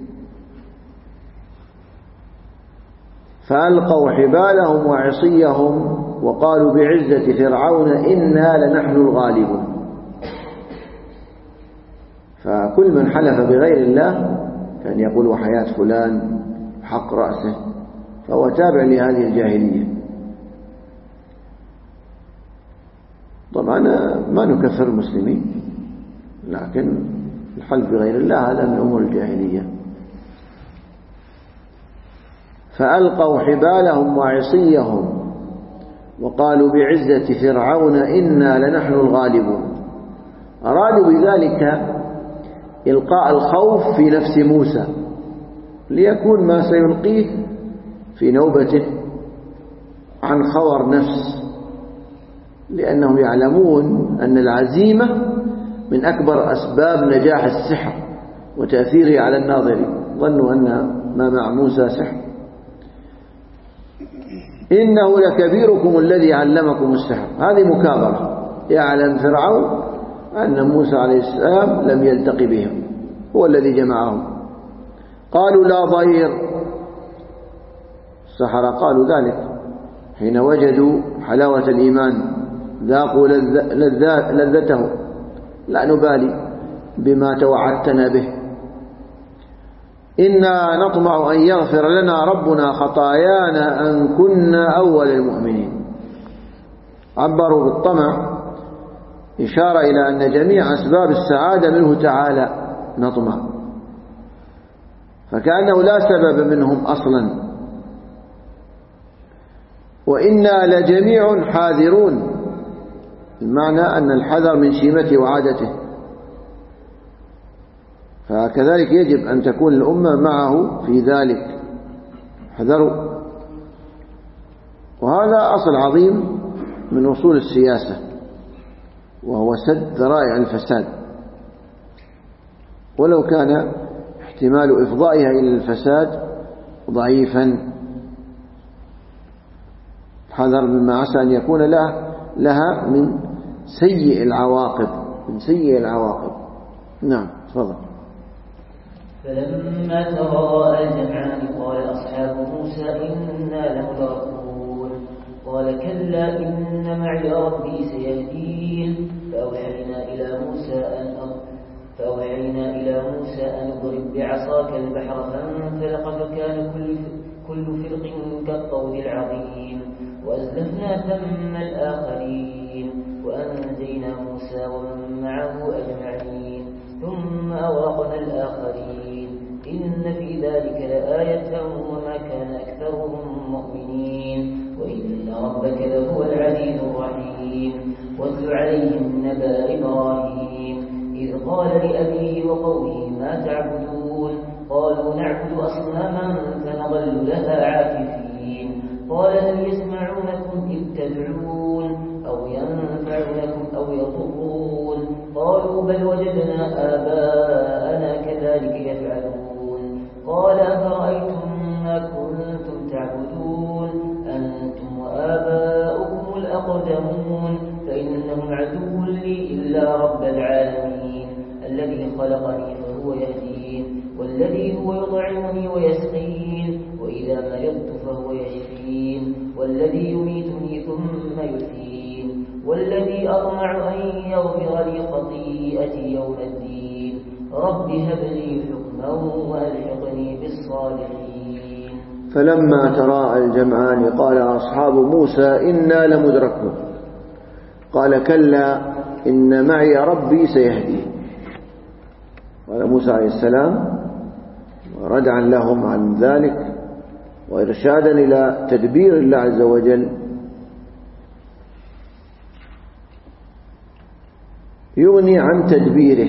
فألقوا حبالهم وعصيهم وقالوا بعزة فرعون إنا لنحن الغالبون. فكل من حلف بغير الله كان يقول وحياة فلان حق رأسه فهو تابع لهذه الجاهلية. طبعا ما نكفر المسلمين، لكن الحلف بغير الله هذا من أمور الجاهلية. فألقوا حبالهم وعصيهم وقالوا بعزة فرعون إنا لنحن الغالبون. أرادوا بذلك إلقاء الخوف في نفس موسى ليكون ما سيلقيه في نوبته عن خور نفس، لأنهم يعلمون أن العزيمة من أكبر أسباب نجاح السحر وتأثيره على الناظرين. ظنوا أن ما مع موسى سحر. إنه لكبيركم الذي علمكم السحر، هذه مكابرة. يعلم فرعون أن موسى عليه السلام لم يلتقي بهم، هو الذي جمعهم. قالوا لا ضير، السحرة قالوا ذلك حين وجدوا حلاوة الإيمان ذاقوا لذته، لا نبالي بما توعدتنا به، إنا نطمع أن يغفر لنا ربنا خطايانا أن كنا أول المؤمنين. عبروا بالطمع إشارة إلى أن جميع أسباب السعادة منه تعالى نطمع، فكأنه لا سبب منهم أصلا. وإنا لجميع حاذرون، المعنى أن الحذر من شيمته وعادته، فكذلك يجب أن تكون الأمة معه في ذلك. حذروا، وهذا أصل عظيم من أصول السياسة، وهو سد ذرائع الفساد، ولو كان احتمال إفضائها إلى الفساد ضعيفا. حذر مما عسى أن يكون لها, لها من سيء العواقب من سيء العواقب. نعم تفضل. فلما تراءى الجمعان قال أصحاب موسى إنا لمدركون قال كلا إن معي ربي سيهدين فأوحينا إلى موسى أن فأوحينا إلى موسى أن اضرب بعصاك البحر فانفلق فكان كل كل فرق كالطود العظيم وأزلفنا ثم الآخرين وأنجينا موسى ومن معه أجمعين ثم أغرقنا الآخرين إن في ذلك لآية وما كان أكثرهم مؤمنين وإن ربك لهو العزيز الرحيم. واتل عليهم نبأ إبراهيم إذ قال لأبيه وقومه ما تعبدون قالوا نعبد أصناما فنظل لها عاكفين قال هل يسمعونكم إذ تدعون أو ينفعونكم أو يضرون قالوا بل وجدنا آباءنا كذلك قال أفرأيتم ما كنتم تعبدون أنتم وآباؤكم الأقدمون فإنهم عدو لي إلا رب العالمين الذي خلقني فهو يهدين والذي هو يطعمني ويسقين وإذا مرضت فهو يشفين والذي يميتني ثم يحيين والذي أطمع أن يغفر لي خطيئتي يوم الدين رب هب لي حكما وألحقني بالصالحين. فلما تراءى الجمعان قال أصحاب موسى إنا لمدركون قال كلا إن معي ربي سيهدين. قال موسى عليه السلام ردعا لهم عن ذلك وإرشادا إلى تدبير الله عز وجل يغني عن تدبيره.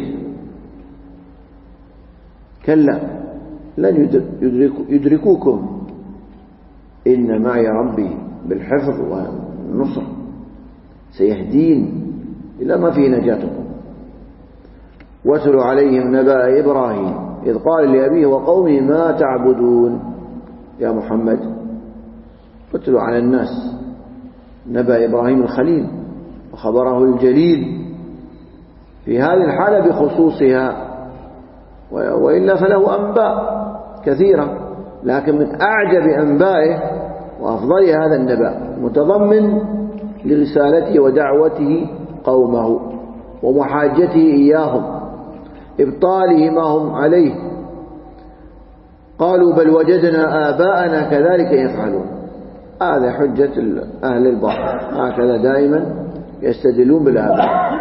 كلا لن يدركوكم إن معي ربي بالحفظ والنصر سيهدين إلى ما فيه نجاتكم. واتل عليهم نبأ إبراهيم إذ قال لأبيه وقومه ما تعبدون. يا محمد واتل على الناس نبأ إبراهيم الخليل وخبره الجليل في هذه الحالة بخصوصها، وإلا فله أنباء كثيرة، لكن من أعجب أنبائه وأفضل هذا النبأ متضمن لرسالته ودعوته قومه ومحاجته إياهم إبطاله ما هم عليه. قالوا بل وجدنا آباءنا كذلك يفعلون. هذا حجة أهل الباطل، هكذا دائما يستدلون بالآباء.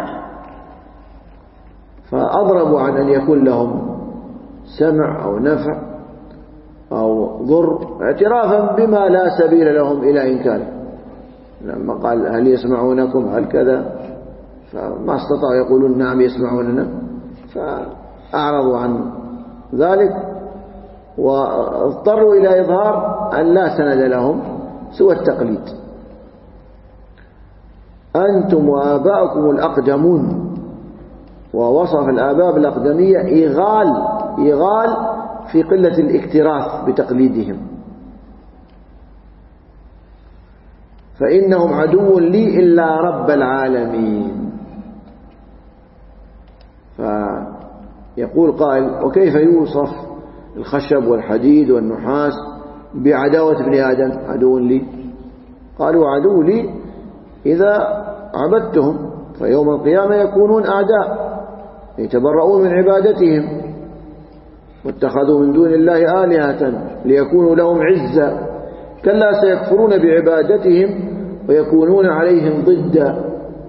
فأضربوا عن أن يكون لهم سمع أو نفع أو ضر اعترافا بما لا سبيل لهم إلى إنكاره. لما قال هل يسمعونكم هل كذا فما استطاعوا يقولون نعم يسمعوننا، فأعرضوا عن ذلك واضطروا إلى إظهار أن لا سند لهم سوى التقليد. أنتم وآباؤكم الأقدمون، ووصف الآباء بالأقدمية إغال إغال في قلة الاكتراث بتقليدهم. فإنهم عدو لي إلا رب العالمين. فيقول قائل وكيف يوصف الخشب والحديد والنحاس بعداوة ابن آدم؟ عدو لي. قالوا عدو لي إذا عبدتهم فيوم القيامة يكونون أعداء يتبرؤون من عبادتهم واتخذوا من دون الله آلهة ليكونوا لهم عزا كلا سيكفرون بعبادتهم ويكونون عليهم ضدا.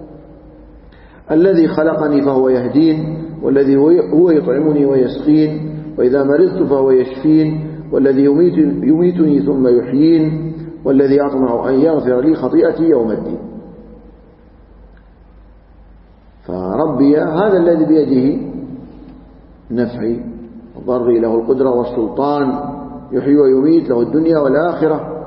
الذي خلقني فهو يهدين والذي هو يطعمني ويسقين وإذا مرضت فهو يشفين والذي يميت يميتني ثم يحيين والذي أطمع أن يغفر لي خطيئتي يوم الدين. فربي هذا الذي بيده نفعي وضري، له القدرة والسلطان، يحيي ويميت، له الدنيا والآخرة.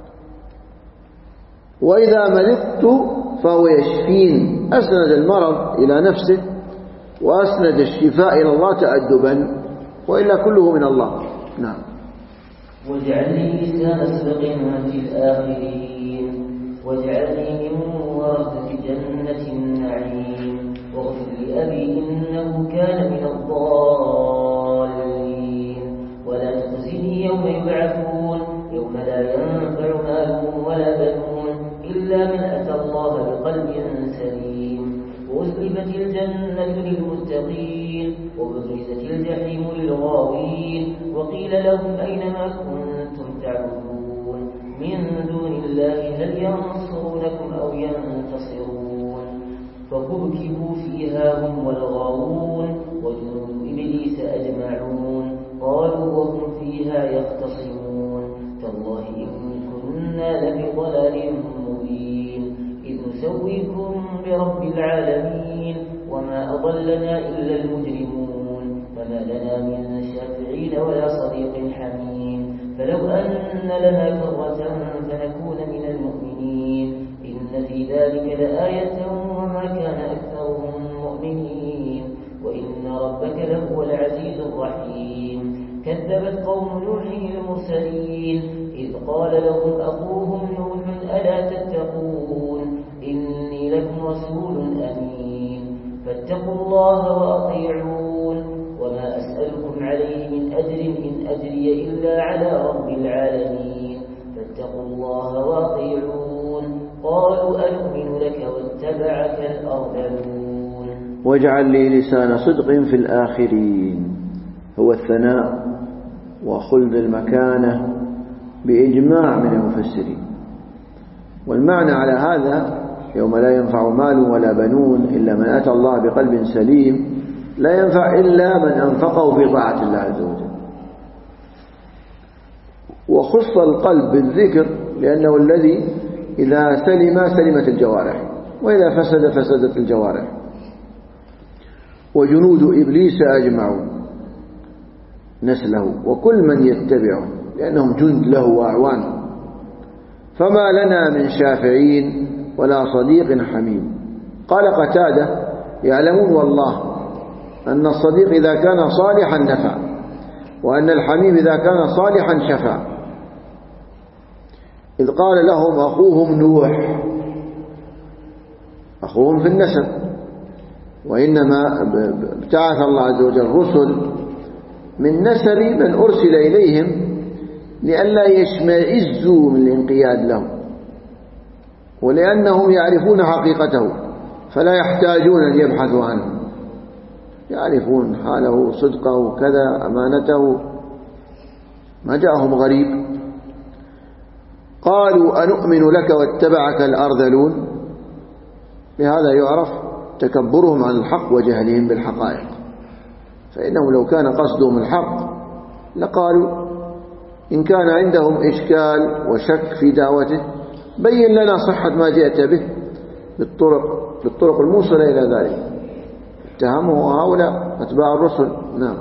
وإذا مرضت فهو يشفين. أسند المرض إلى نفسه وأسند الشفاء إلى الله تأدبا، وإلا كله من الله. نعم. واجعل لي لسان صدق في الآخرين واجعلني من ورثة جنة النعيم واغفر لأبي إنه كان من الضالين ولا تخزني يوم يبعثون يوم لا ينفع مال ولا بنون إلا من أتى الله بقلب سليم. وأزلفت الجنة للمتقين وبرزت الجحيم للغاوين وقيل لهم أينما كنتم تعبدون من دون الله هل ينصرونكم أو ينتصرون. فكبكبوا فيها هم والغاوون وجنود إبليس أجمعون قالوا وهم فيها يختصمون تالله إن كنا لفي ضلال مبين إذ نسويكم برب العالمين وما أضلنا إلا المجرمون فما لنا من شافعين ولا صديق حميم فلو أن لنا كرة فنكون من المؤمنين إن في ذلك لآية وما كان أكثرهم مؤمنين وإن ربك لهو العزيز الرحيم. كذبت قوم نوح المرسلين إذ قال لهم أخوهم نوح ألا تتقون إني لكم رسول أمين فاتقوا الله وأطيعون وما أسألكم عليه من أجر إن أجري إلا على رب العالمين فاتقوا الله وأطيعون قالوا أنؤمن لك واتبعك الأرذلون واجعل لي لسان صدق في الآخرين هو الثناء وخلد المكانة بإجماع من المفسرين. والمعنى على هذا يوم لا ينفع مال ولا بنون إلا من أتى الله بقلب سليم لا ينفع إلا من أنفقه في طاعة الله عز وجل. وخص القلب بالذكر لأنه الذي إذا سلم سلمت الجوارح وإذا فسد فسدت الجوارح. وجنود إبليس أجمعون نسله وكل من يتبعه لأنهم جند له وأعوان. فما لنا من شافعين ولا صديق حميم. قال قتادة يعلمون والله أن الصديق إذا كان صالحا نفع وأن الحميم إذا كان صالحا شفع. إذ قال لهم أخوهم نوح أخوهم في النسب وإنما ابتعث الله عز وجل رسل من نسب من أرسل إليهم لئلا يشمئزوا من الانقياد له ولأنهم يعرفون حقيقته فلا يحتاجون أن يبحثوا عنه يعرفون حاله صدقه كذا أمانته ما جاءهم غريب. قالوا أنؤمن لك واتبعك الأرذلون. بهذا يعرف تكبرهم عن الحق وجهلهم بالحقائق. فإنه لو كان قصدهم الحق لقالوا إن كان عندهم إشكال وشك في دعوته بين لنا صحة ما جئت به بالطرق, بالطرق الموصلة إلى ذلك. اتهموا هؤلاء أتباع الرسل. نعم.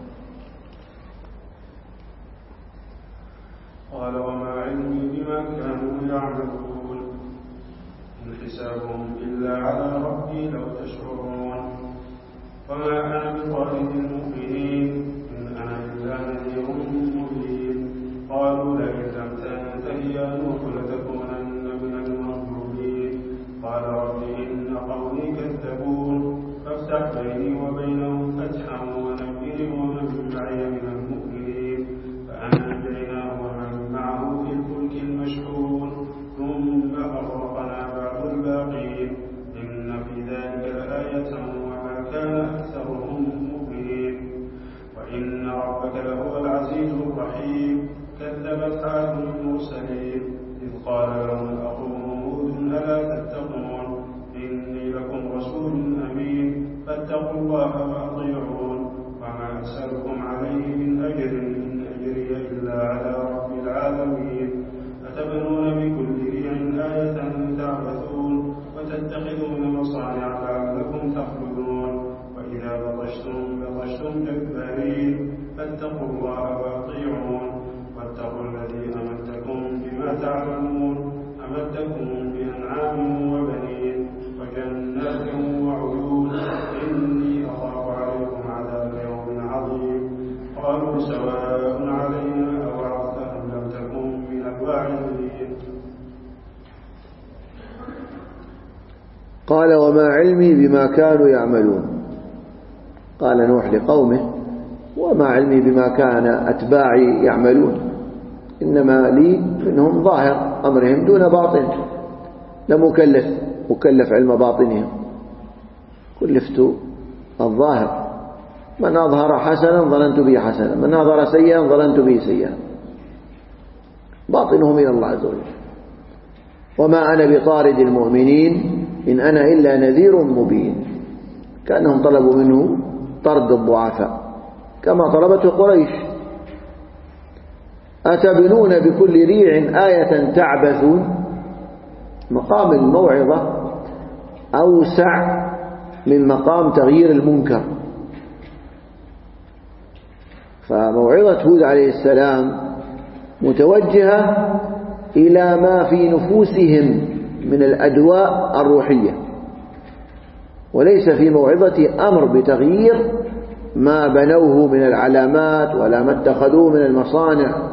قال وما علمي بما كانوا يعملون إن حسابهم إلا على ربي لو تشعرون وما أنا بطارد المؤمنين إن أنا إلا نذير مبين قالوا لئن لم تنته يا نوح لتكونن من المهزومين قال رب إن قومي كذبون فافتح بيني وبينهم فتحا ونبئهم ومن معي من المؤمنين فأنجيناه ومن معه في الفلك المشحون ثم أغرقنا بعد الباقين إن في ذلك لآية وما كان أكثرهم مؤمنين وإن ربك لهو العزيز الرحيم كذبت عاد المرسلين إذ قال لهم أخوهم هود ألا تتقون إني لكم رسول أمين فاتقوا الله وأطيعون وما أسألكم عليه من أجر إن أجري إلا على رب العالمين أتبنون بكل ريع آية تعبثون وتتخذون مصانع لعلكم تخلدون وإذا بطشتم بطشتم جبارين فاتقوا الله وأطيعون واتقوا الذي أمدكم بما تعلمون أمدكم بأنعام وبنين وجنات وعيون إني أخاف عليكم عذاب يوم عظيم قالوا سواء علينا أوعظت أم لم تكن من الواعظين. قال وما علمي بما كانوا يعملون. قال نوح لقومه وما علمي بما كان أتباعي يعملون إنما لي منهم ظاهر أمرهم دون باطن لم أكلف أكلف علم باطنهم كلفت الظاهر. من أظهر حسنا ظننت به حسنا من أظهر سيئا ظننت به سيئا باطنه من الله عز وجل. وما أنا بطارد المؤمنين إن أنا إلا نذير مبين. كأنهم طلبوا منه طرد الضعفاء كما طلبته قريش. أتبنون بكل ريع آية تعبثون. مقام الموعظة أوسع من مقام تغيير المنكر. فموعظة هود عليه السلام متوجهة إلى ما في نفوسهم من الأدواء الروحية وليس في موعظة أمر بتغيير ما بنوه من العلامات ولا ما اتخذوه من المصانع.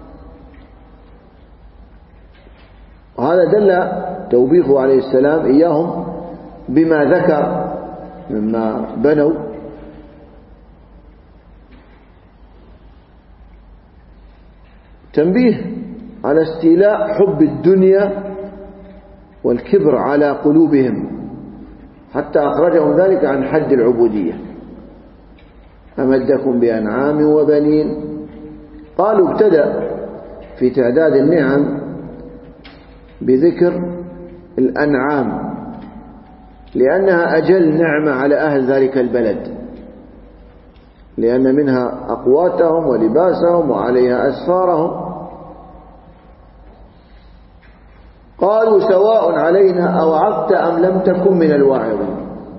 وهذا دل توبيخه عليه السلام إياهم بما ذكر مما بنوا. تنبيه على استيلاء حب الدنيا والكبر على قلوبهم حتى أخرجهم ذلك عن حد العبودية. أمدكم بأنعام وبنين. قالوا ابتدأ في تعداد النعم بذكر الأنعام لأنها أجل نعمة على أهل ذلك البلد، لأن منها أقواتهم ولباسهم وعليها أسفارهم. قالوا سواء علينا أوعظت أم لم تكن من الواعظين.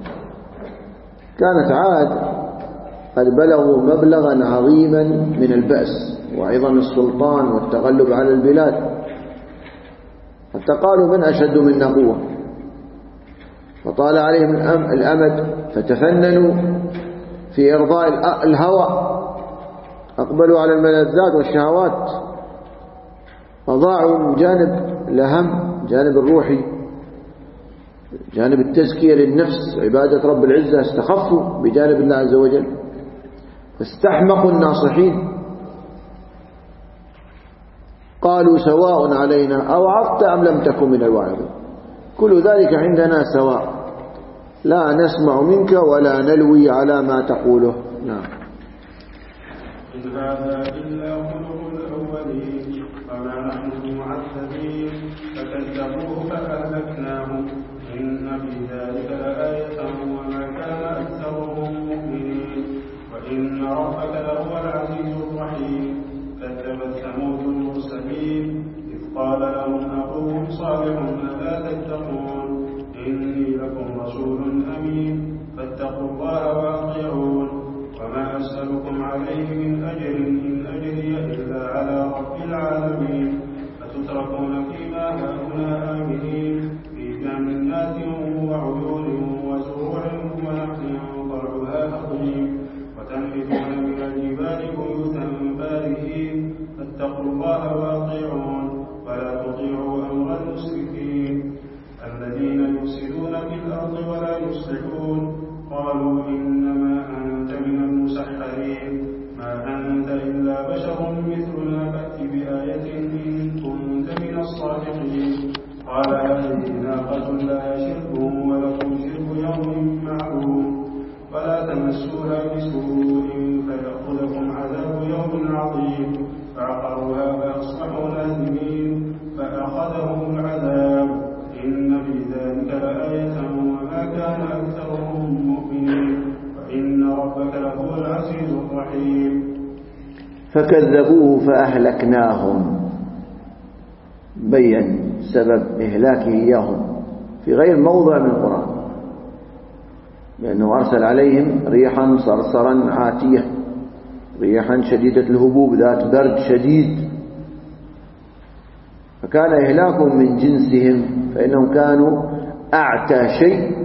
كانت عاد قد بلغوا مبلغا عظيما من البأس وعظم السلطان والتغلب على البلاد، حتى قالوا من أشد منا قوة، فطال عليهم الأمد فتفننوا في إرضاء الهوى، أقبلوا على الملذات والشهوات، وضاعوا من جانب الأهم جانب الروحي، جانب التزكية للنفس عبادة رب العزة، استخفوا بجانب الله عز وجل فاستحمقوا الناصحين. قالوا سواء علينا أوعظت أم لم تكن من الواعظين. كل ذلك عندنا سواء، لا نسمع منك ولا نلوي على ما تقوله. نعم. إن هذا إلا خلق الأولين فما نحن بمعذبين فكذبوه فأهلكناهم إن في ذلك لآية وما كان أكثرهم مؤمنين وإن ربك لهو العزيز الرحيم. كذبت ثمود المرسلين إذ قال لهم أخوهم صالح ألا تتقون إني لكم رسول أمين فاتقوا الله وأطيعون وما أسألكم عليه من أجر إن أجري إلا على رب العالمين فتتركون فيما هاهنا آمنين في جنات وعيون وزروع ونخل طلعها هضيم وتنحتون من الجبال بيوتا فارهين فاتقوا الله وأطيعون ولا تطيعوا أمر المسرفين الذين يفسدون في الأرض ولا يصلحون. قالوا إنما أنت من المسحرين ما أنت إلا بشر مثلنا فأت بآية إن كنت من الصادقين. قال هذه ناقة لها شرب ولكم شرب يوم معلوم ولا تمسوها بسوء فيأخذكم عذاب يوم عظيم. فعقروها فأصبحوا نادمين فأخذهم العذاب إن في ذلك لآية وما كان أكثرهم مؤمنين وإن ربك لهو العزيز الرحيم. فكذبوه فأهلكناهم. بين سبب إهلاكه إياهم في غير موضع من القرآن، لأنه أرسل عليهم ريحا صرصرا عاتية، ريحا شديدة الهبوب ذات برد شديد، فكان إهلاكهم من جنسهم، فإنهم كانوا أعتى شيء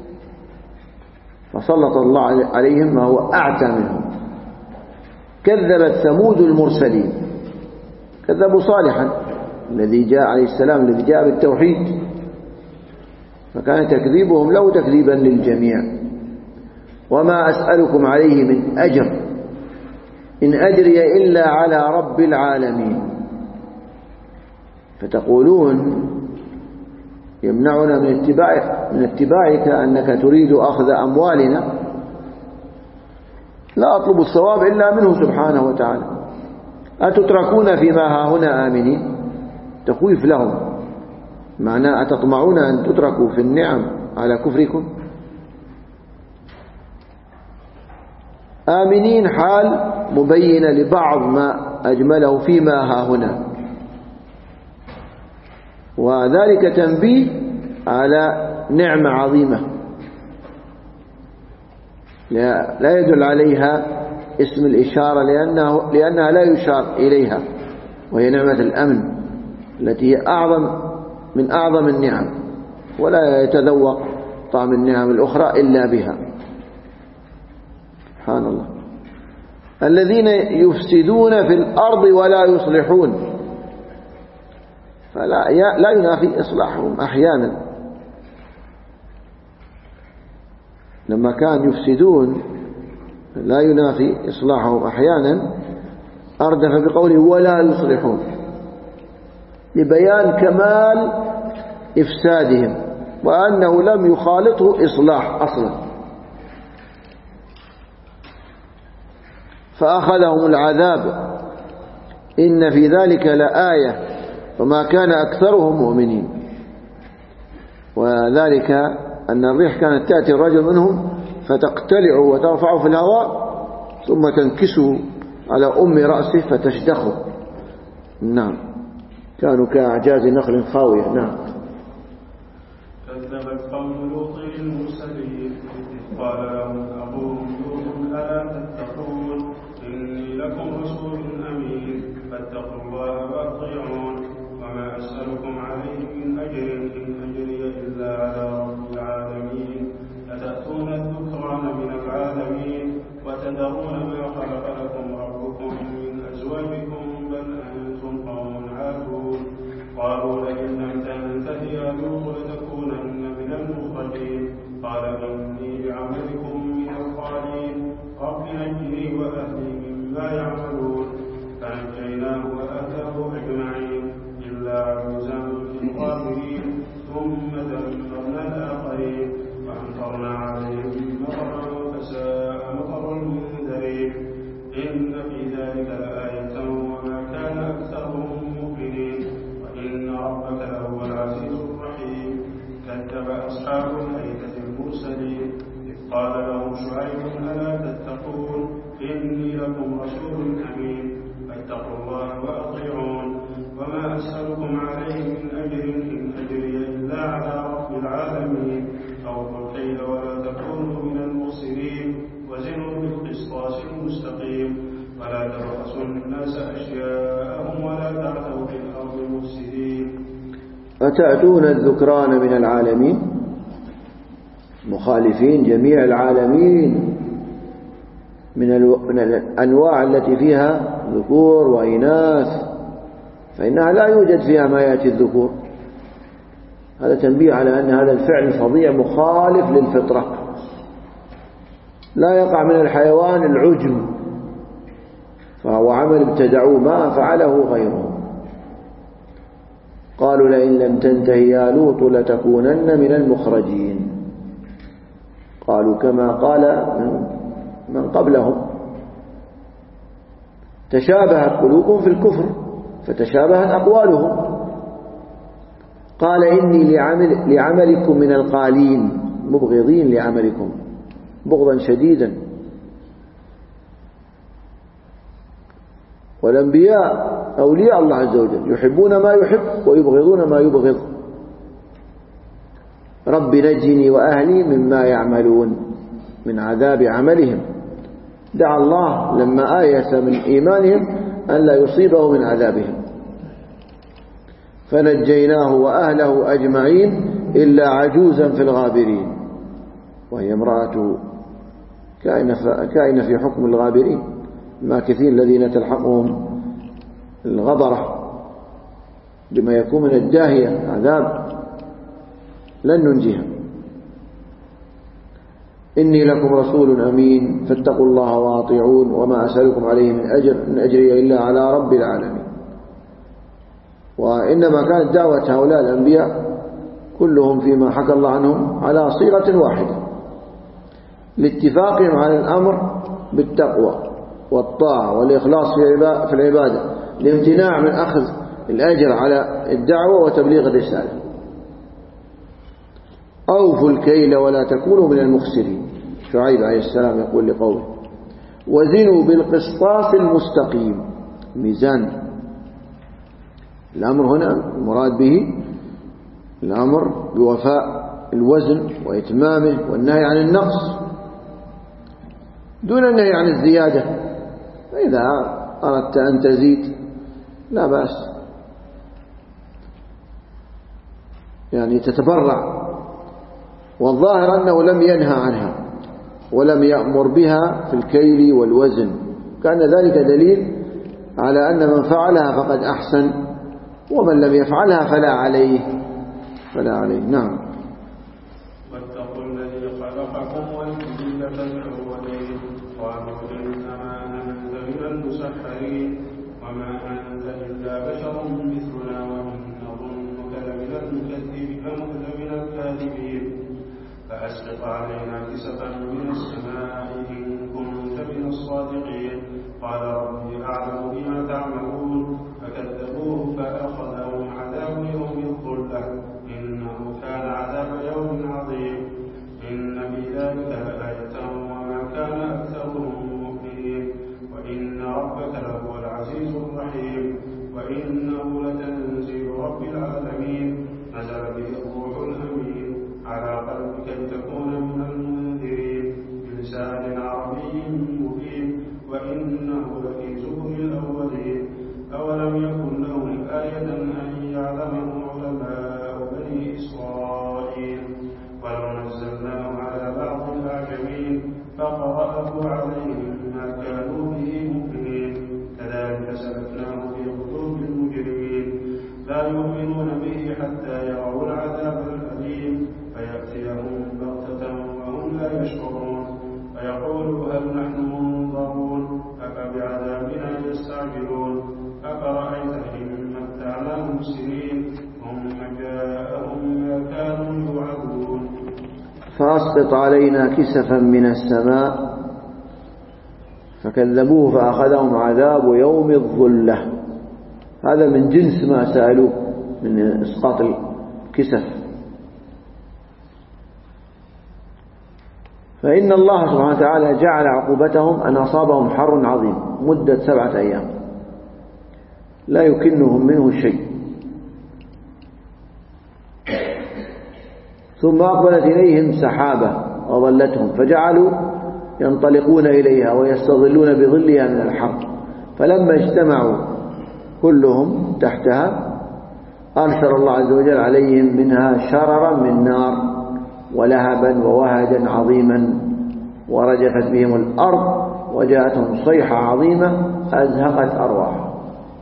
فسلط الله عليهم ما هو أعتى منهم. كذبت ثمود المرسلين، كذبوا صالحا الذي جاء عليه السلام الذي جاء بالتوحيد، فكان تكذيبهم له تكذيبا للجميع. وما أسألكم عليه من أجر إن أجري إلا على رب العالمين. فتقولون يمنعنا من اتباع من اتباعك أنك تريد أخذ أموالنا، لا أطلب الثواب إلا منه سبحانه وتعالى. أتتركون فيما هاهنا آمنين، تخويف لهم، معناه أتطمعون أن تتركوا في النعم على كفركم؟ آمنين حال مبينة لبعض ما أجمله فيما هاهنا، وذلك تنبيه على نعمة عظيمة لا يدل عليها اسم الإشارة لأنه لأنها لا يشار إليها، وهي نعمة الأمن التي هي أعظم من أعظم النعم، ولا يتذوق طعم النعم الأخرى إلا بها. سبحان الله. الذين يفسدون في الأرض ولا يصلحون، فلا لا ينافي إصلاحهم أحيانا. لما كان يفسدون لا ينافي إصلاحهم أحيانا، أردف بقوله ولا يصلحون لبيان كمال إفسادهم وأنه لم يخالطه إصلاح أصلا، فأخذهم العذاب. إن في ذلك لآية وما كان أكثرهم مؤمنين. وذلك أن الريح كانت تأتي الرجل منهم فتقتلع وترفعه في الهواء ثم تنكسه على أم رأسه فتشدخه. نعم، كانوا كأعجاز نخل خاوية. نعم. كذبت قوم لوط المرسلين إذ قال لهم أخوهم لوط ألا تتقون إني لكم رسول أمين فاتقوا الله وأطيعون وما أسألكم عليه من أجر إن أجري إلا على رب العالمين أتأتون الذكران من العالمين وتذرون ما خلق لكم ربكم من أزواجكم بل أنتم قوم عادون قالوا لئن لم تنته يا لوط لتكونن من المخرجين قال إني لعملكم من القالين رب نجني وأهلي مما يعملون فنجيناه وأهله أجمعين إلا عجوزا في الغابرين ثم دمرنا الآخرين وأمطرنا عليهم مطرا فساء مطر المنذرين إن في ذلك لآية وما كان أكثرهم مؤمنين وإن ربك لهو العزيز الرحيم كذب أصحاب الأيكة المرسلين إذ قال لهم شعيب ألا تتقون إني لكم رسول أمين فاتقوا الله وأطيعون وما أسألكم عليه من أجر إن أجري إلا على رب العالمين أوفوا الكيل ولا تكونوا من المخسرين وزنوا بالقسطاس المستقيم ولا تبخسوا الناس أشياءهم ولا تعثوا في الأرض مفسدين. أتأتون الذكران من العالمين، مخالفين جميع العالمين من الأنواع التي فيها ذكور وإناث، فإنها لا يوجد فيها ما يأتي الذكور. هذا تنبيه على أن هذا الفعل الفظيع مخالف للفطرة. لا يقع من الحيوان العجم، فهو عمل ابتدعوه ما فعله غيره. قالوا لئن لم تنتهي يا لوط لتكونن من المخرجين. قالوا كما قال من قبلهم تشابهت قلوبهم في الكفر فتشابهت أقوالهم. قال إني لعمل لعملكم من القالين، مبغضين لعملكم بغضا شديدا. والأنبياء أولياء الله عز وجل يحبون ما يحب ويبغضون ما يبغض. رب نجني وأهلي مما يعملون من عذاب عملهم. دعا الله لما آيس من إيمانهم أن لا يصيبه من عذابهم، فنجيناه وأهله أجمعين إلا عجوزا في الغابرين، وهي امرأة كائنة في حكم الغابرين الماكثين الذين تلحقهم الغبرة بما يكون من الداهية عذاب لن ننجيها. إني لكم رسول أمين فاتقوا الله وأطيعون وما أسألكم عليه من أجر إن أجري إلا على رب العالمين. وإنما كانت دعوة هؤلاء الأنبياء كلهم فيما حكى الله عنهم على صيغة واحدة، لاتفاقهم على الأمر بالتقوى والطاعة والإخلاص في العبادة، الامتناع من أخذ الأجر على الدعوة وتبليغ الرسالة. أوفوا الكيل ولا تكونوا من المخسرين. شعيب عليه السلام يقول لقومه وزنوا بالقسطاس المستقيم، ميزان. الأمر هنا المراد به الأمر بوفاء الوزن وإتمامه والنهي عن النقص دون النهي عن الزيادة. فإذا أردت أن تزيد لا بأس، يعني تتبرع. والظاهر أنه لم ينهى عنها، ولم يأمر بها في الكيل والوزن، كان ذلك دليل على أن من فعلها فقد أحسن، ومن لم يفعلها فلا عليه فلا عليه. نعم. واتقوا الذي خلقكم والجبلة الأولين قالوا إنما أنت من المسحرين وما أنت إلا بشر مثلنا وإن نظنك لمن المكذبين من الكاذبين فأسقط علينا كسفا من السماء إن كنت من الصادقين قال ربي أعلم بما تعملون فكذبوه فأخذهم عذاب يوم الظلة إنه كان عذاب يوم عظيم إن في ذلك لآية وما كان أكثرهم مؤمنين وإن ربك لهو العزيز الرحيم وإنه لتنزيل رب العالمين نزل به الروح الأمين على قلبك لتكون من المنذرين بلسان عربي مبين وإنه لفي زبر الأولين أولم يكن لهم آية أن يعلمه علماء بني إسرائيل ولو نزلناه على بعض الأعجمين فقرأه عليهم ما كانوا به مؤمنين كذلك سلكناه في قلوب المجرمين لا يؤمنون به حتى يروا العذاب الأليم فيأتيهم بغتة وهم لا يشعرون فيقولوا هل نحن منظرون أفبعذابنا يستعجلون أفرأيت إن متعناهم سنين ثم جاءهم ما كانوا يوعدون فأسقط علينا كسفا من السماء فكذبوه فأخذهم عذاب يوم الظلة. هذا من جنس ما سألوه من إسقاط الكسف. فإن الله سبحانه وتعالى جعل عقوبتهم أن أصابهم حر عظيم مدة سبعة أيام لا يكنهم منه شيء، ثم أقبلت إليهم سحابة وظلتهم فجعلوا ينطلقون إليها ويستظلون بظلها من الحر، فلما اجتمعوا كلهم تحتها أرسل الله عز وجل عليهم منها شررا من نار ولهبا ووهجا عظيما ورجفت بهم الأرض وجاءتهم صيحة عظيمة أزهقت أرواحهم.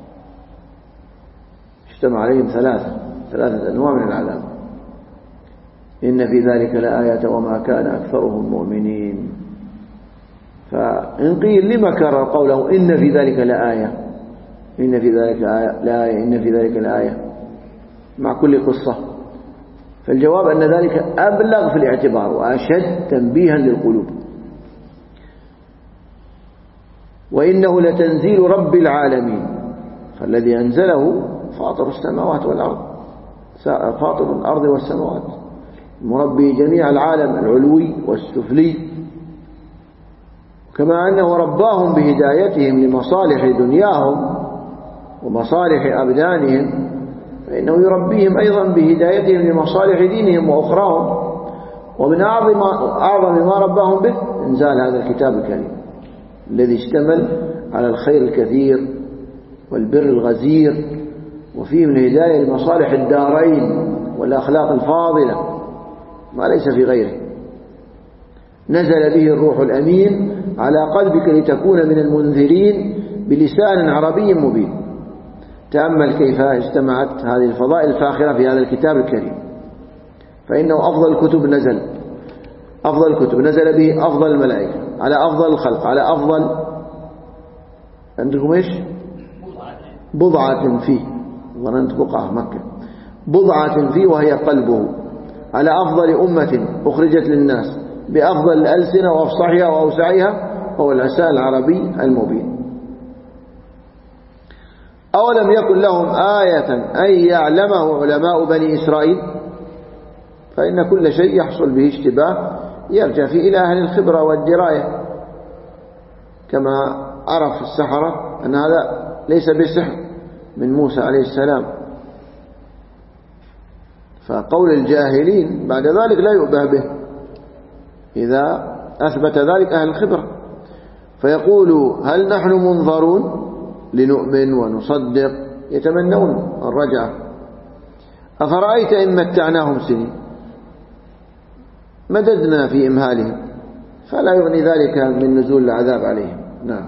اجتمع عليهم ثلاثة ثلاثة أنواع من العذاب. إن في ذلك لآية وما كان أكثرهم مؤمنين. فإن قيل لما كرر قوله إن في ذلك لآية إن في ذلك لآية إن في ذلك لآية مع كل قصة؟ فالجواب أن ذلك أبلغ في الاعتبار وأشد تنبيها للقلوب. وإنه لتنزيل رب العالمين، فالذي أنزله فاطر السماوات والأرض فاطر الأرض والسماوات مربي جميع العالم العلوي والسفلي، كما أنه رباهم بهدايتهم لمصالح دنياهم ومصالح أبدانهم، فإنه يربيهم أيضا بهدايتهم لمصالح دينهم وأخراهم. ومن أعظم, أعظم ما رباهم به إنزال هذا الكتاب الكريم الذي اشتمل على الخير الكثير والبر الغزير، وفيه من الهداية لمصالح الدارين والأخلاق الفاضلة ما ليس في غيره. نزل به الروح الأمين على قلبك لتكون من المنذرين بلسان عربي مبين. تأمل كيف اجتمعت هذه الفضائل الفاخرة في هذا الكتاب الكريم، فإنه أفضل الكتب نزل أفضل الكتب نزل به أفضل الملائكة على أفضل الخلق على أفضل عندكم إيش بضعة فيه ظننت بقعة مكة بضعة فيه وهي قلبه على أفضل أمة أخرجت للناس بأفضل الألسنة وأفصحها وأوسعها هو العسال العربي المبين. أولم يكن لهم آية أن يعلمه علماء بني إسرائيل؟ فإن كل شيء يحصل به اشتباه يرجع فيه إلى أهل الخبرة والدراية، كما عرف السحرة أن هذا ليس بسحر من موسى عليه السلام، فقول الجاهلين بعد ذلك لا يؤبه به إذا أثبت ذلك أهل الخبرة. فيقولوا هل نحن منظرون لنؤمن ونصدق؟ يتمنون الرجعة. أفرأيت إن متعناهم سنين مددنا في إمهالهم فلا يغني ذلك من نزول العذاب عليهم. نعم.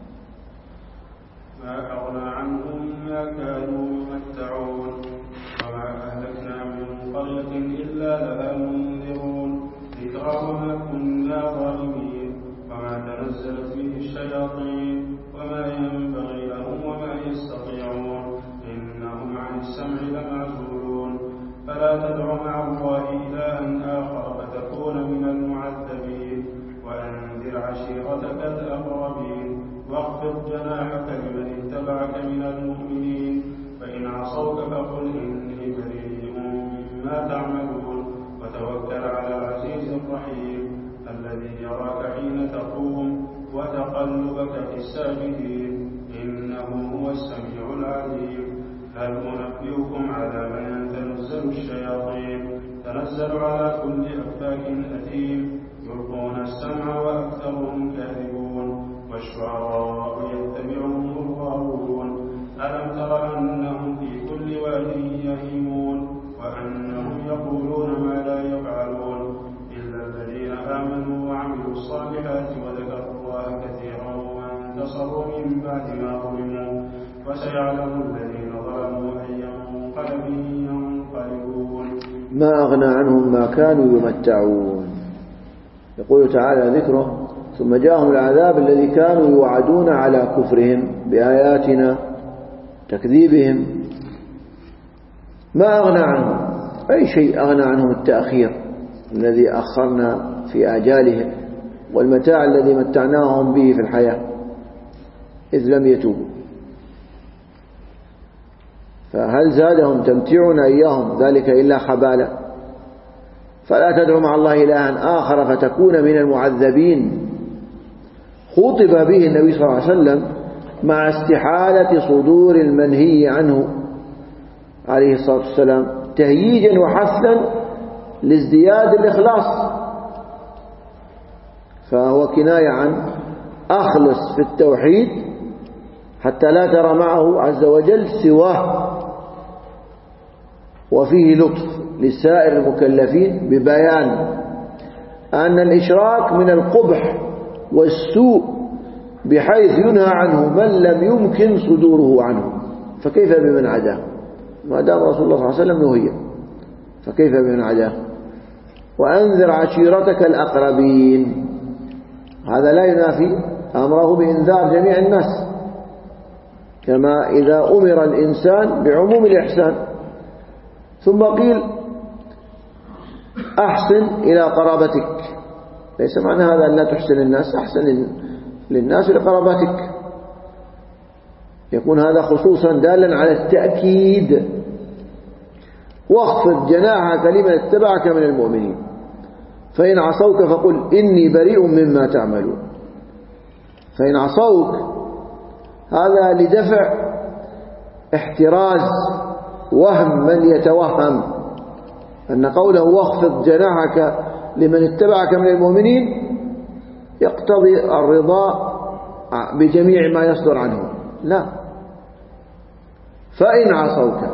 ما أغنى عنهم ما كانوا يمتعون وما أهلكنا من قرية إلا لها منذرون ذكرى وما كنا ظالمين وما تنزلت به الشياطين وما ينبغي لهم وما يستطيعون إنهم عن السمع لمعزولون فلا تدع مع الله إلها آخر فتكون من المعذبين وأنذر عشيرتك الأقربين واخفض جناحك لمن اتبعك من المؤمنين فإن عصوك فقل إني بريء مما تعملون وتوكل على العزيز الرحيم الذي يراك حين تقوم وتقلبك في الساجدين إنه هو السميع العليم هل أنبئكم على من تنزل الشياطين تنزل على كل أفاك أثيم يلقون السمع وأكثرهم كاذبون والشعراء يتبعهم الغاوون ألم تر أنهم في كل واد يهيمون وأنهم يقولون ما لا يفعلون إلا الذين آمنوا وعملوا الصالحات وذكروا الله كثيرا وانتصروا من بعد ما ظلموا وسيعلم الذين ظلموا أي منقلب ينقلبون. ما أغنى عنهم ما كانوا يمتعون. يقول تعالى ذكره ثم جاءهم العذاب الذي كانوا يوعدون على كفرهم بآياتنا تكذيبهم. ما أغنى عنهم أي شيء أغنى عنهم التأخير الذي أخرنا في آجالهم والمتاع الذي متعناهم به في الحياة إذ لم يتوبوا. فهل زادهم تمتعنا إياهم ذلك إلا خبالا. فلا تدعو مع الله إلها آخر فتكون من المعذبين. خطب به النبي صلى الله عليه وسلم مع استحالة صدور المنهي عنه عليه الصلاة والسلام تهييجا وحثا لازدياد الإخلاص. فهو كناية عن أخلص في التوحيد حتى لا ترى معه عز وجل سواه. وفيه لطف لسائر المكلفين ببيان أن الإشراك من القبح والسوء بحيث ينهى عنه من لم يمكن صدوره عنه، فكيف بمن عداه؟ ما دام رسول الله صلى الله عليه وسلم نهي، فكيف بمن عداه؟ وأنذر عشيرتك الأقربين، هذا لا ينافي أمره بإنذار جميع الناس، كما إذا أمر الإنسان بعموم الإحسان. ثم قيل أحسن إلى قرابتك، ليس معنى هذا أن لا تحسن الناس، أحسن للناس لقرابتك، يكون هذا خصوصا دالا على التأكيد. واخفض جناحك لمن اتبعك من المؤمنين فإن عصوك فقل إني بريء مما تعملون. فإن عصوك هذا لدفع احتراز وهم من يتوهم أن قوله واخفض جناحك لمن اتبعك من المؤمنين يقتضي الرضا بجميع ما يصدر عنه، لا. فإن عصوك،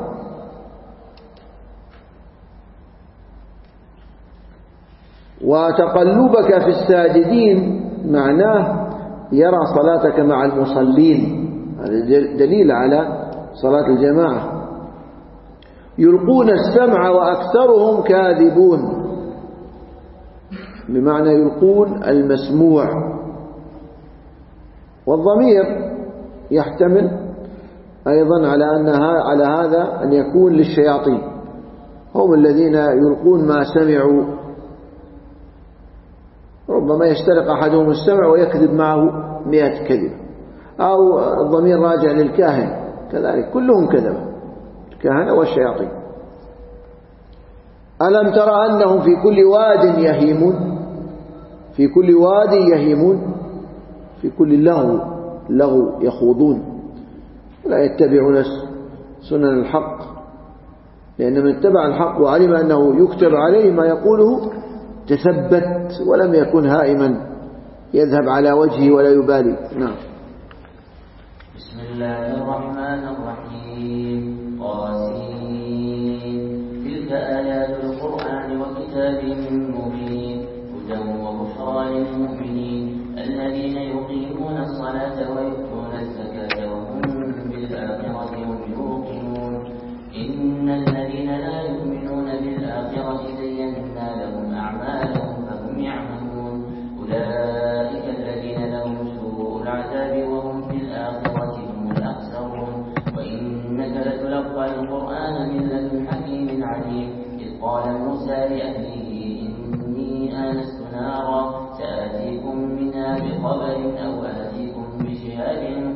وتقلبك في الساجدين معناه يرى صلاتك مع المصلين، هذا دليل على صلاة الجماعة. يلقون السمع وأكثرهم كاذبون، بمعنى يلقون المسموع. والضمير يحتمل أيضا على أنها على هذا أن يكون للشياطين، هم الذين يلقون ما سمعوا. ربما يشترك أحدهم السمع ويكذب معه مئة كذب، أو الضمير راجع للكاهن كذلك، كلهم كذبة، الكهنة والشياطين. ألم ترى أنهم في كل واد يهيمون، في كل واد يهيمون، في كل لغو لغو يخوضون ولا يتبعون سنن الحق، لأن من اتبع الحق وعلم أنه يكتب عليه ما يقوله تثبت ولم يكن هائما يذهب على وجهه ولا يبالي. نعم. بسم الله الرحمن الرحيم. قاسين تلك آيات القرآن وكتاب مبين هدى وبشرى للمؤمنين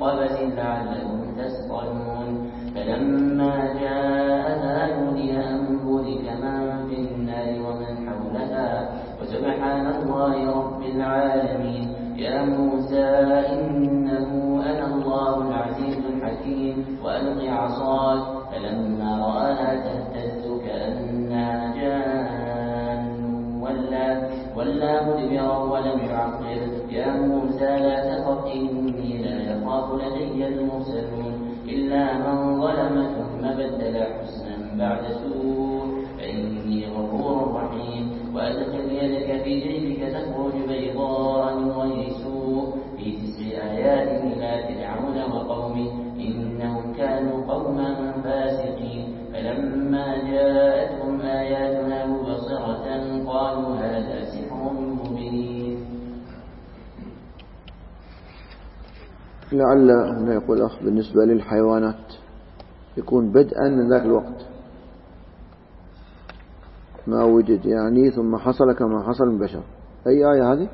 قبس لعلكم تصطلون فلما جاءها نودي أن بورك من في النار ومن حولها وسبحان الله رب العالمين يا موسى إنه أنا الله العزيز الحكيم وألق عصاك فلما رآها تهتز كأنها جان ولا ولا مدبرا ولم يعقل يا موسى لا تخف إني لا يخاف لدي المرسلون إلا من ظلم ثم بدل حسنا بعد سوء فإني غفور رحيم وأدخل يدك في جيبك تخرج بيضاء من غير سوء في تسع آيات إلى فرعون وقومه إنهم كانوا قوما فاسقين فلما جاءتهم آياتنا مبصرة قالوا هذا سحر مبين. لعل هنا يقول أخ بالنسبة للحيوانات يكون بدءا من ذاك الوقت ما وجد يعني ثم حصل كما حصل من بشر. أي آية هذه؟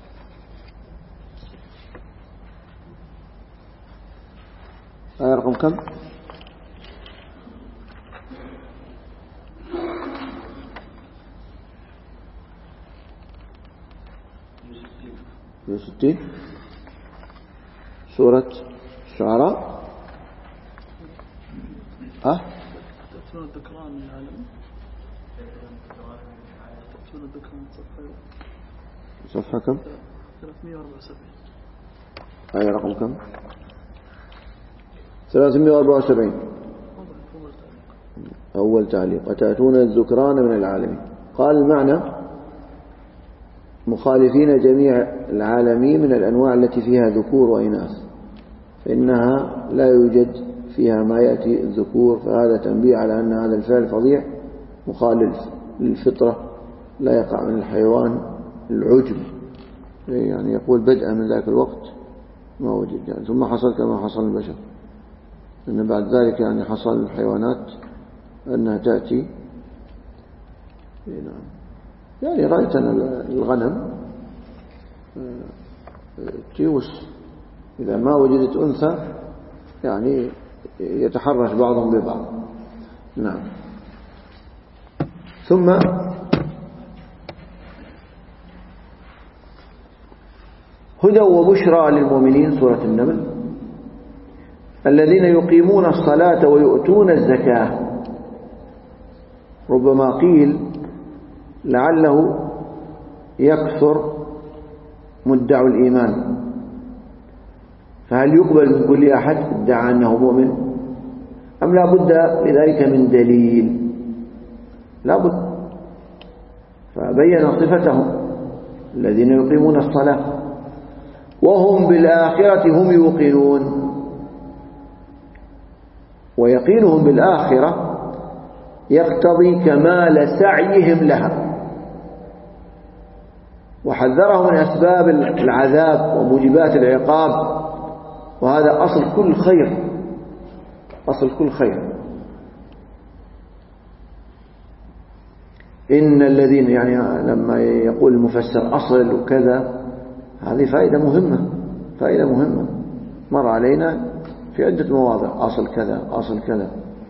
آية رقم كم؟ ستين سورة الشعراء. ها؟ تأتون الذكران من العالم تأتون الذكران صفحة صفحة كم؟ ثلاثمائة وأربعة وسبعين. آية رقم كم؟ ثلاثمائة وأربعة وسبعين. أول تعليق أتأتون الذكران من العالمين. قال المعنى مخالفين جميع العالمين من الأنواع التي فيها ذكور وإناث فإنها لا يوجد فيها ما يأتي الذكور فهذا تنبيه على أن هذا الفعل فظيع مخالف للفطرة لا يقع من الحيوان العجب يعني يقول بدءا من ذاك الوقت ما وجد يعني ثم حصل كما حصل البشر أن بعد ذلك يعني حصل الحيوانات أنها تأتي يعني رأيت أن الغنم تيوس إذا ما وجدت أنثى يعني يتحرش بعضهم ببعض. نعم. ثم هدى وبشرى للمؤمنين سورة النمل الذين يقيمون الصلاة ويؤتون الزكاة. ربما قيل لعله يكثر مدعو الإيمان فهل يقبل من كل أحد ادعى أنه مؤمن أم لا بد لذلك من دليل؟ لا بد. فبين صفتهم الذين يقيمون الصلاة وهم بالآخرة هم يوقنون ويقينهم بالآخرة يقتضي كمال سعيهم لها وحذرهم من أسباب العذاب وموجبات العقاب وهذا أصل كل خير أصل كل خير. إن الذين يعني لما يقول المفسر أصل وكذا هذه فائدة مهمة فائدة مهمة مر علينا في عدة مواضع أصل كذا أصل كذا.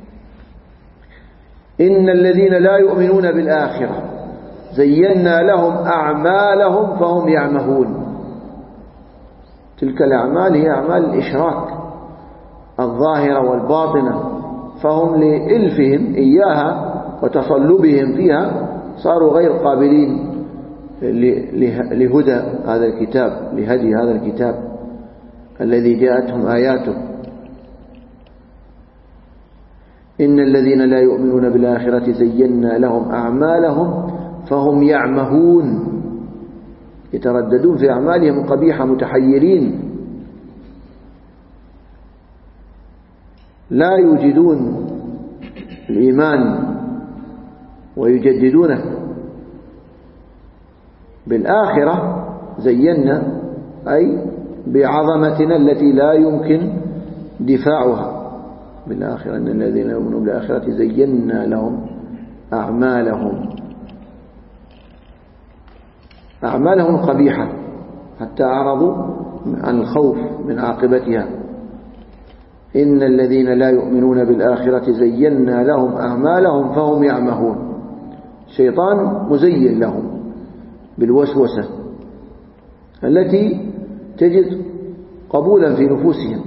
إن الذين لا يؤمنون بالآخرة زينا لهم أعمالهم فهم يعمهون. تلك الأعمال هي أعمال الإشراك الظاهرة والباطنة فهم لإلفهم إياها وتصلبهم فيها صاروا غير قابلين لهدى هذا الكتاب لهدي هذا الكتاب الذي جاءتهم آياته. إن الذين لا يؤمنون بالآخرة زينا لهم أعمالهم فهم يعمهون يترددون في أعمالهم قبيحة متحيرين لا يوجدون الإيمان ويجددونه. بالآخرة زينا أي بعظمتنا التي لا يمكن دفاعها. بالآخرة إن الذين يؤمنون بالآخرة زينا لهم أعمالهم أعمالهم قبيحة حتى أعرضوا عن الخوف من عاقبتها إن الذين لا يؤمنون بالآخرة زينا لهم أعمالهم فهم يعمهون. الشيطان مزين لهم بالوسوسة التي تجد قبولا في نفوسهم.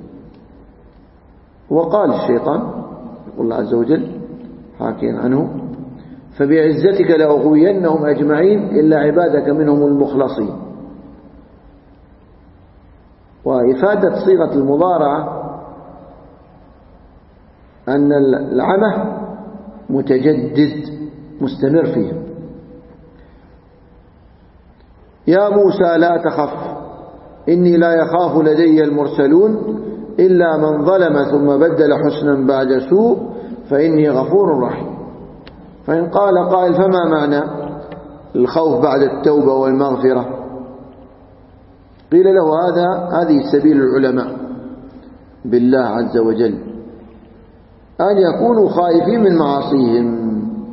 وقال الشيطان، يقول الله عز وجل حاكيا عنه: فبعزتك لأغوينهم أجمعين إلا عبادك منهم المخلصين. وإفادة صيغة المضارعة أن العمى متجدد مستمر فيه. يا موسى لا تخف إني لا يخاف لدي المرسلون إلا من ظلم ثم بدل حسنا بعد سوء فإني غفور رحيم. فإن قال قائل: فما معنى الخوف بعد التوبة والمغفرة؟ قيل له: هذا هذه سبيل العلماء بالله عز وجل، أن يكونوا خائفين من معاصيهم.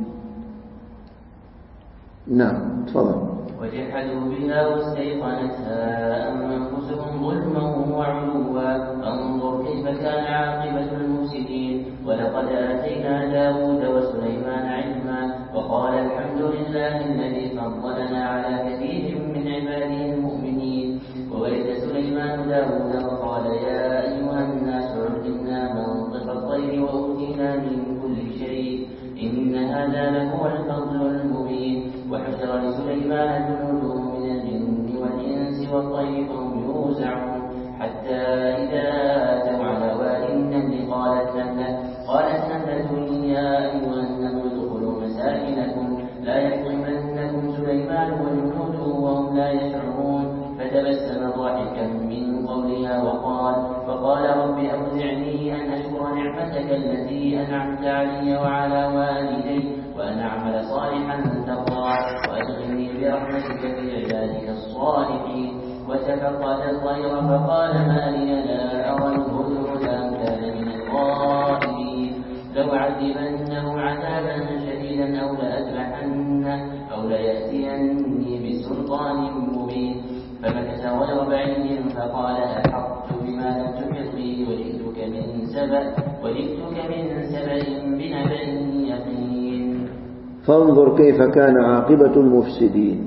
نعم، تفضل. وجحدوا بها واستيقنتها أنفسهم ظلما وعلوا فانظر كيف كان عاقبة المفسدين. ولقد آتينا داود وسليمان علما وقال الحمد لله الذي فضلنا على كثير من عباده المؤمنين. وورث سليمان داود وقال: يا أيها الناس علمنا منطق الطير وأوتينا من كل شيء إن هذا لهو الفضل المبين. وحشر لسليمان جنوده من الجن والإنس والطير فهم يوزعون حتى إذا أتوا على واد النمل قالت نملة قالت نملة يا أيها النمل ادخلوا مساكنكم لا يحطمنكم سليمان وجنوده وهم لا يشعرون. فتبسم ضاحكا من قولها وقال فقال رب أوزعني أن أشكر نعمتك التي أنعمت علي وعلى والدي وأن أعمل صالحا ترضاه وأدخلني برحمتك في عبادك الصالحين. وتفقد الطير فقال ما لي لا أرى الهدهد أم كان من الغائبين لأعذبنه عذابا شديدا أو لأذبحنه أو ليأتيني بسلطان مبين. فمكث غير بعيد فقال أحطت بما لم تحط به وجئتك من سبأ وجئتك من سبأ بنبأ يقين. فانظر كيف كان عاقبة المفسدين.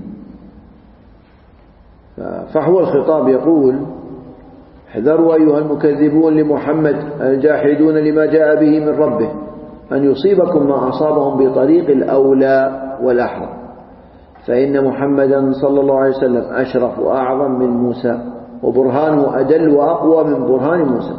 فحوى الخطاب يقول: احذروا أيها المكذبون لمحمد الجاحدون لما جاء به من ربه أن يصيبكم ما أصابهم بطريق الأولى والأحرى، فإن محمدا صلى الله عليه وسلم أشرف وأعظم من موسى وبرهانه أدل وأقوى من برهان موسى.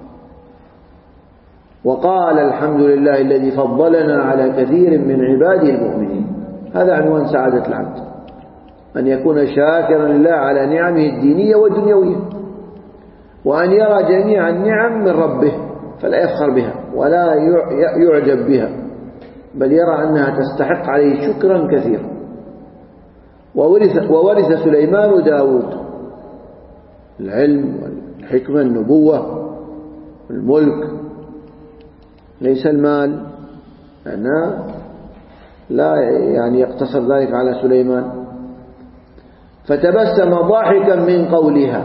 وقال الحمد لله الذي فضلنا على كثير من عباده المؤمنين. هذا عنوان سعادة العبد، أن يكون شاكرا لله على نعمه الدينية والدنيوية، وأن يرى جميع النعم من ربه فلا يفخر بها ولا يعجب بها، بل يرى أنها تستحق عليه شكرا كثيرا. وورث, وورث سليمان داود العلم والحكمة النبوة والملك، ليس المال، أنا لا يعني يقتصر ذلك على سليمان. فتبسم ضاحكا من قولها،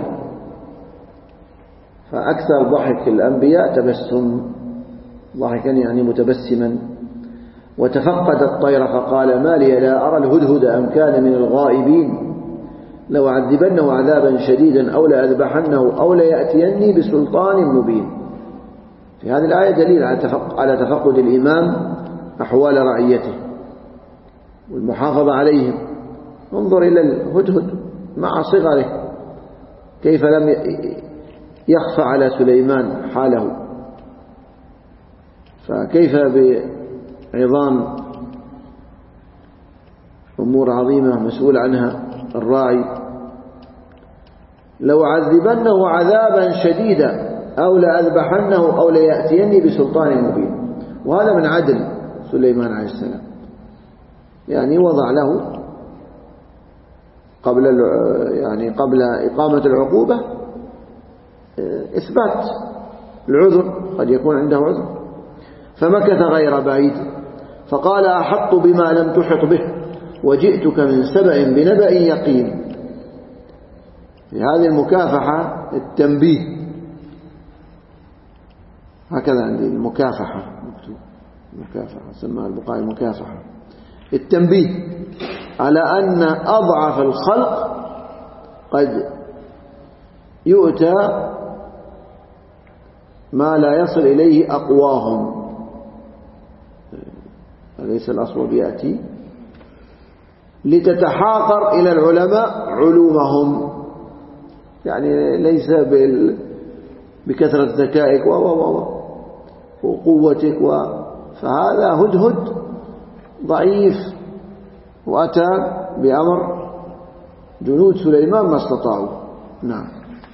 فأكثر ضحك الأنبياء تبسم، ضاحكا يعني متبسما. وتفقد الطير فقال ما لي لا أرى الهدهد أم كان من الغائبين لو عذبنه عذابا شديدا أو لأذبحنه أو ليأتيني بسلطان مبين. في هذه الآية دليل على تفقد الإمام أحوال رعيته والمحافظة عليهم. انظر إلى الهدهد مع صغره كيف لم يخفى على سليمان حاله، فكيف بعظام أمور عظيمة مسؤول عنها الراعي. لو عذبنه عذابا شديدا أو لأذبحنه أو ليأتيني بسلطان مبين. وهذا من عدل سليمان عليه السلام، يعني وضع له قبل يعني قبل إقامة العقوبة إثبات العذر، قد يكون عنده عذر. فمكث غير بعيد فقال أحط بما لم تحط به وجئتك من سبأ بنبأ يقين. في هذه المكافحة التنبيه هكذا عندي المكافحة مكتوب مكافحة سماها البقاء المكافحة. التنبيه على أن أضعف الخلق قد يؤتى ما لا يصل إليه أقواهم. أليس الأصل يأتي لتتحاقر إلى العلماء علومهم، يعني ليس بكثرة ذكائك وقوتك و... فهذا هدهد ضعيف وأتى بأمر جنود سليمان ما استطاعوا. نعم.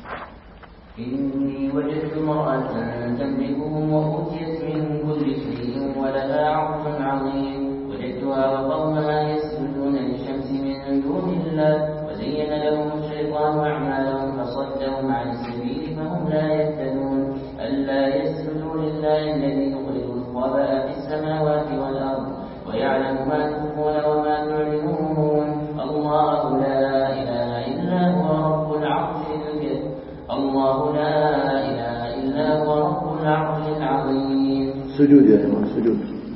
إني وجدت امرأة تملكهم وأوتيت من كل شيء ولها عرش عظيم وجدتها وقومها يسجدون للشمس من دون الله وزين لهم الشيطان أعمالهم فصدهم عن السبيل فهم لا يهتدون ألا يسجدوا لله الذي يخرج الخبأ في السماوات والأرض ويعلم ما تخفون وما تعلنون الله لا إله إلا هو رب العرش الكريم الله لا إله إلا هو رب العرش العظيم. سجود يا جماعة سجود.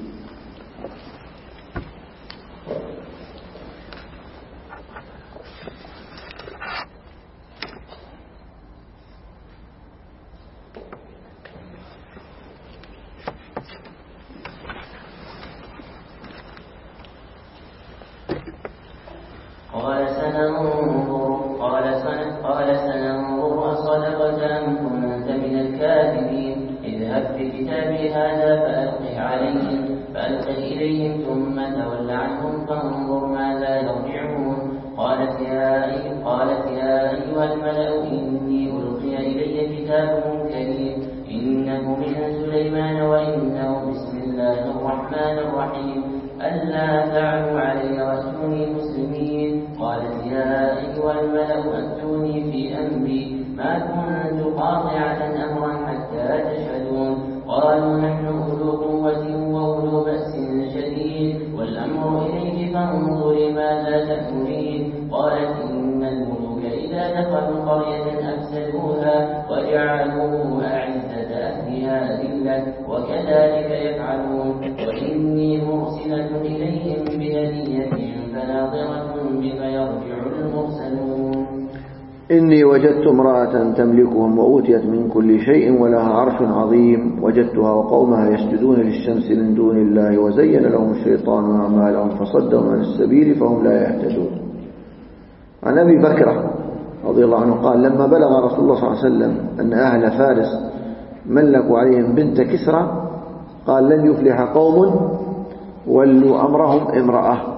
قال سننظر قال سننظر قال سننظر أصدقت أم كنت من الكاذبين اذهب بكتابي هذا فألقه عليهم فألقه إليهم ثم تول عنهم فانظر ماذا يرجعون. قالت يا قالت يا أيها الملأ إني ألقي إلي كتاب كريم إنه من سليمان وإنه بسم الله الرحمن الرحيم ألا تعلوا علي وأتوني مسلمين. قالت يا أيها الملأ أتوني في أمري ما كنت قاطعة أمرا حتى تشهدون. قالوا نحن أولو قوة وأولو بأس شديد والأمر إليك فانظري ماذا تأمرين. قالت إن الملوك إذا دخلوا قرية أفسدوها وجعلوا أعزة أهلها ذلة وكذلك يفعلون. وإني مرسلة إليهم بهدية فناظرة بما يرجع المرسلون. إني وجدت امرأة تملكهم وأوتيت من كل شيء ولها عرش عظيم وجدتها وقومها يسجدون للشمس من دون الله وزين لهم الشيطان أعمالهم فصدهم عن السبيل فهم لا يهتدون. عن أبي بكر رضي الله عنه قال لما بلغ رسول الله صلى الله عليه وسلم أن أهل فارس ملكوا عليهم بنت كسرى قال لن يفلح قوم ولوا أمرهم امرأة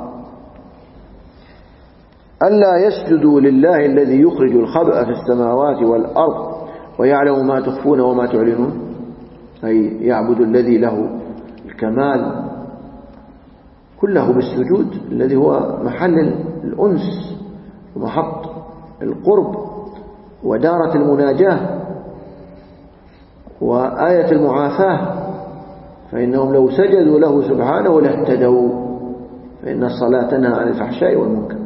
ألا يسجدوا لله الذي يخرج الخبأ في السماوات والأرض ويعلم ما تخفون وما تعلنون، أي يعبد الذي له الكمال كله بالسجود الذي هو محل الأنس ومحط القرب ودارة المناجاة وآية المعافاة، فإنهم لو سجدوا له سبحانه لاهتدوا فإن الصلاة تنهى عن الفحشاء والمنكر.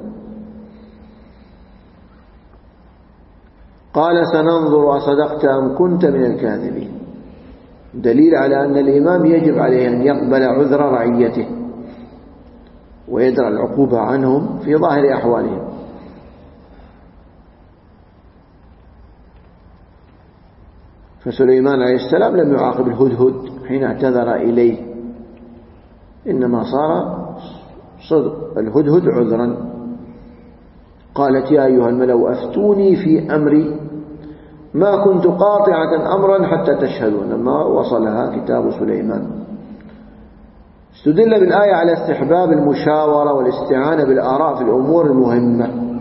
قال سننظر أصدقت أم كنت من الكاذبين، دليل على أن الإمام يجب عليه أن يقبل عذر رعيته ويدرأ العقوبة عنهم في ظاهر أحوالهم. فسليمان عليه السلام لم يعاقب الهدهد حين اعتذر إليه، إنما صار صدق الهدهد عذرا. قالت يا أيها الملأ أفتوني في أمري ما كنت قاطعة أمرا حتى تشهدون لما وصلها كتاب سليمان. استدل بالآية على استحباب المشاورة والاستعانة بالآراء في الأمور المهمة.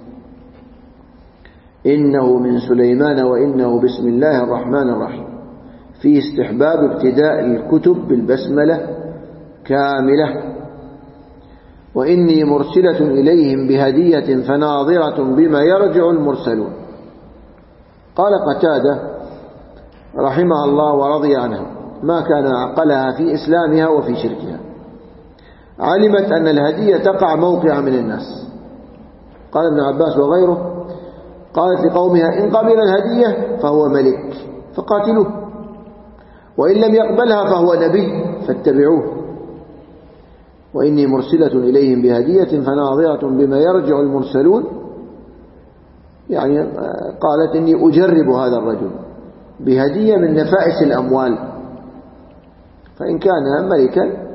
إنه من سليمان وإنه بسم الله الرحمن الرحيم، في استحباب ابتداء الكتب بالبسملة كاملة. وإني مرسلة إليهم بهدية فناظرة بما يرجع المرسلون. قال قتادة رحمه الله ورضي عنها ما كان عقلها في إسلامها وفي شركها، علمت أن الهدية تقع موقع من الناس. قال ابن عباس وغيره قالت لقومها إن قبل الهدية فهو ملك فقاتلوه، وإن لم يقبلها فهو نبي فاتبعوه، وإني مرسلة إليهم بهدية فناظرة بما يرجع المرسلون. يعني قالت إني أجرب هذا الرجل بهدية من نفائس الأموال، فإن كان ملكا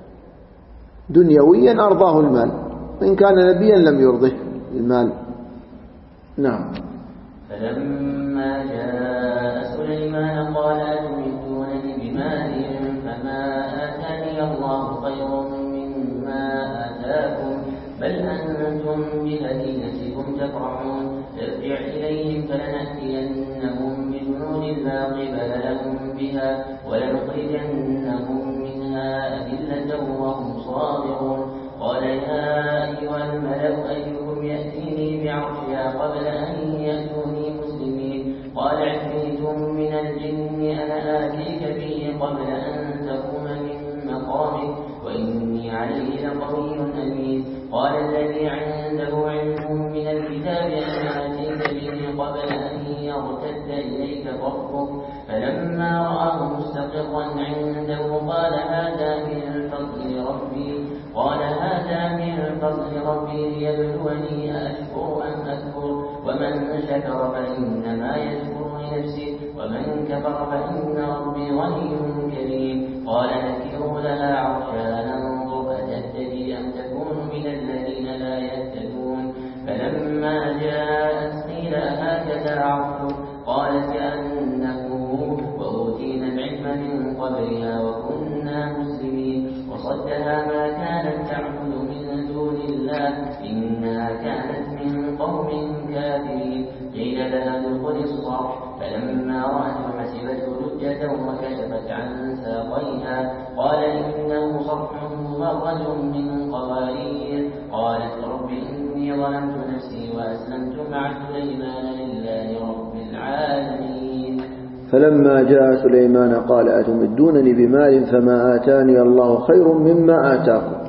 دنيويا أرضاه المال، وإن كان نبيا لم يرضه المال. نعم. فلما جاء سليمان قال أتمدونني بمال فما آتاني الله خير مما آتاكم بل أنتم بهديتكم تفرحون. ارجع إليهم فلنأتينهم بجنود لا قبل لهم بها ولنخرجنهم منها أذلة وهم صاغرون. قال يا أيها الملأ أيكم يأتيني بعرشها قبل أن يأتوني مسلمين. قال عفريت من الجن أنا آتيك به قبل أن تقوم من مقامك وإني عليه لقوي أمين. قال الذي عنده علم من الكتاب أنا آتيك به قبل أن يرتد إليك طرفك. فلما رآه مستقرا عنده قال هذا من فضل ربي قال هذا من فضل ربي ليبلوني أأشكر أم أكفر. ومن شكر فإنما يشكر لنفسه ومن كفر فإن ربي غني كريم. قال نكروا لها عرشها ننظر أتهتدي أم تكون من الذين لا يهتدون. فلما جاءت قيل هكذا عرشك قالت كأنه وأوتينا العلم من قبلها وكنا مسلمين. وصدها ما كانت تعبد من دون الله إنها كانت من قوم كافرين. قيل لها ادخل الصرح فلما رأته حسبته لجة وكشفت عن ساقيها قال إنه صرح ممرد من قوارير. قالت رب إني ظلمت نفسي وأسلمت مع سليمان لله رب العالمين. فلما جاء سليمان قال أتمدونني بمال فما آتاني الله خير مما آتاكم.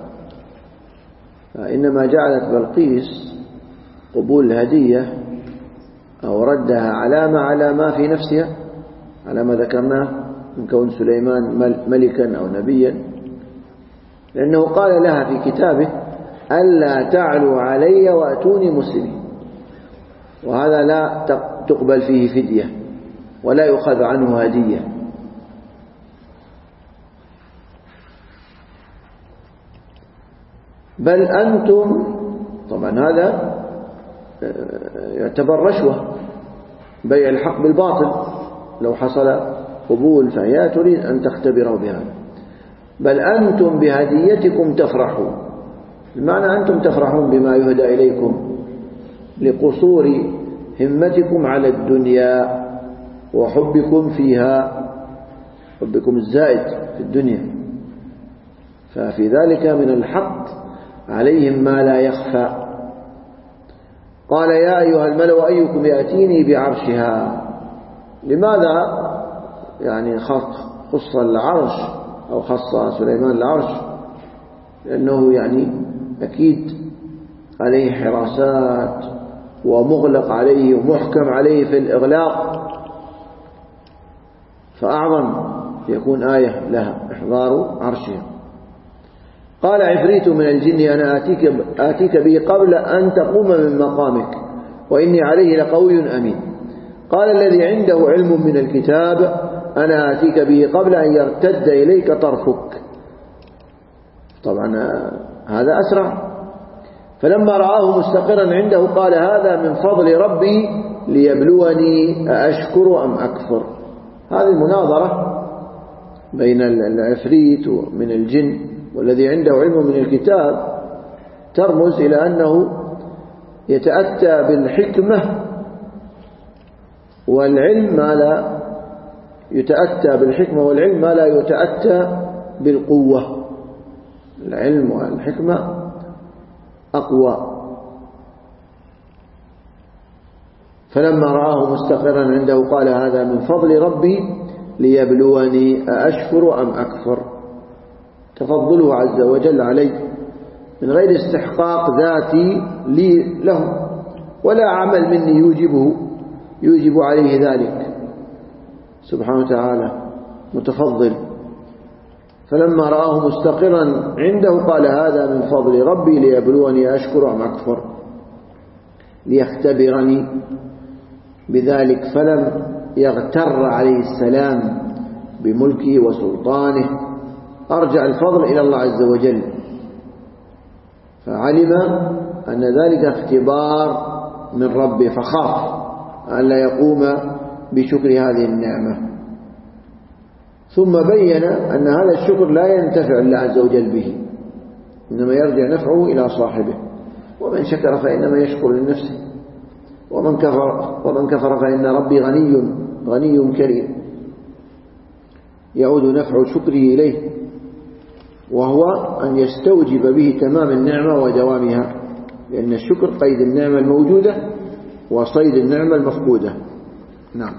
فإنما جعلت بلقيس قبول الهدية أو ردها علامة على ما في نفسها، على ما ذكرناه من كون سليمان ملكا أو نبيا، لأنه قال لها في كتابه ألا تعلوا علي وأتوني مسلمين، وهذا لا تقبل فيه فدية ولا يؤخذ عنه هدية. بل أنتم، طبعا هذا يعتبر رشوة، بيع الحق بالباطل. لو حصل قبول فهي تريد أن تختبره بهذا. بل أنتم بهديتكم تفرحون، بمعنى أنتم تفرحون بما يهدى إليكم لقصور همتكم على الدنيا وحبكم فيها، حبكم الزائد في الدنيا، ففي ذلك من الحق عليهم ما لا يخفى. قال يا أيها الملأ أيكم يأتيني بعرشها. لماذا يعني خص العرش أو خص سليمان العرش؟ لأنه يعني أكيد عليه حراسات ومغلق عليه ومحكم عليه في الإغلاق، فأعظم يكون آية لها إحضار عرشها. قال عفريت من الجن أنا آتيك, آتيك به قبل أن تقوم من مقامك وإني عليه لقوي أمين. قال الذي عنده علم من الكتاب أنا آتيك به قبل أن يرتد إليك طرفك. طبعا هذا أسرع. فلما رآه مستقرا عنده قال هذا من فضل ربي ليبلوني أأشكر أم أكفر. هذه المناظرة بين العفريت من الجن والذي عنده علم من الكتاب ترمز إلى أنه يتأتى بالحكمة والعلم ما لا يتأتى بالحكمة والعلم ما لا يتأتى بالقوة. العلم والحكمة أقوى. فلما رآه مستقرا عنده قال هذا من فضل ربي ليبلوني أأشكر أم أكفر. تفضله عز وجل علي من غير استحقاق ذاتي لي له ولا عمل مني يوجبه يوجب عليه ذلك سبحانه وتعالى. متفضل، فلما رآه مستقرا عنده قال هذا من فضل ربي ليبلوني أشكر أم أكفر، ليختبرني بذلك. فلم يغتر عليه السلام بملكه وسلطانه، أرجع الفضل إلى الله عز وجل، فعلم أن ذلك اختبار من ربه، فخاف أن لا يقوم بشكر هذه النعمة. ثم بين أن هذا الشكر لا ينتفع الله عز وجل به، إنما يرجع نفعه إلى صاحبه، ومن شكر فإنما يشكر لنفسه، ومن كفر, ومن كفر فإن ربي غني غني كريم، يعود نفع شكره إليه، وهو أن يستوجب به تمام النعمة ودوامها، لأن الشكر قيد النعمة الموجودة وصيد النعمة المفقودة. نعم.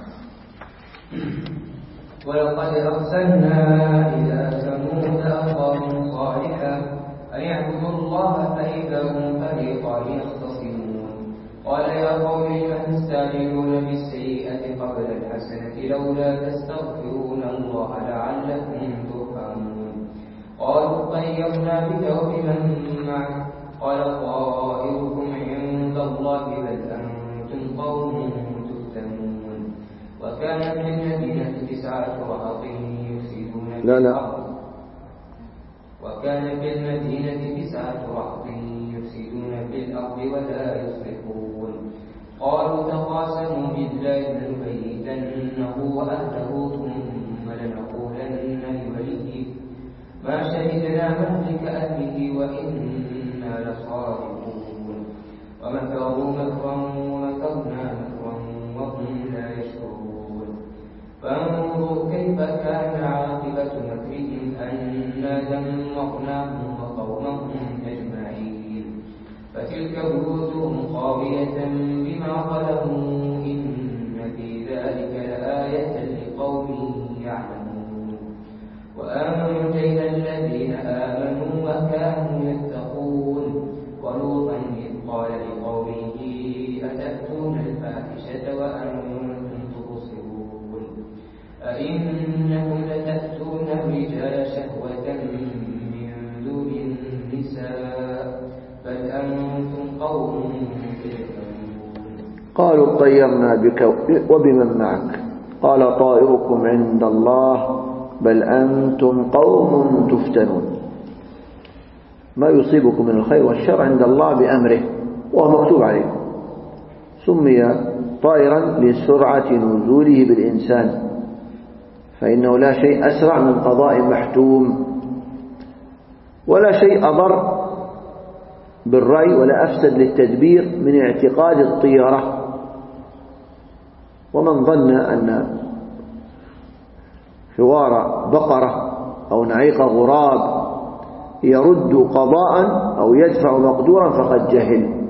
ولقد أرسلنا إلى ثمود أخاهم صالحا أن يعبدوا الله فإذا هم فريقان يختصمون قال يا قوم لم تستعجلون بالسيئة قبل الحسنة لولا تستغفرون الله لعلكم ترحمون قالوا طيرنا بك وبمن معك قال طائركم عند الله بل أنتم قوم تفتنون وكانت للمدينة تسعة رهط يفسدون في لا لا الأرض وكان في المدينة تسعة رهط يفسدون في الأرض ولا يصلحون قالوا تقاسموا بالله لنبيتنه وأهله ثم لنقولن لوليه ما شهدنا مهلك أهله وإنا لصادقون ومكروا مكرا ومكرنا مكرا وهم لا يشكرون فانظر كيف كان عاقبة مكرهم أنا دمرناهم وقومهم أجمعين فتلك بيوتهم خاوية بما ظلموا إن في ذلك لآية لقوم يعلمون وأنجينا الذين آمنوا وكانوا يتقون ولوطا إذ قال لقومه أتأتون الفاحشة وأنتم تبصرون أئنكم لتأتون الرجال شهوة من دون النساء بل أنتم قوم تجهلون قالوا طيرنا بك وبمن معك قال طائركم عند الله بل أنتم قوم تفتنون ما يصيبكم من الخير والشر عند الله بأمره وهو مكتوب عليكم. سمي طائرا لسرعة نزوله بالإنسان، فإنه لا شيء أسرع من قضاء محتوم، ولا شيء أضر بالرأي ولا أفسد للتدبير من اعتقاد الطيرة. ومن ظن أن حوار بقرة أو نعيق غراب يرد قضاء أو يدفع مقدورا فقد جهل.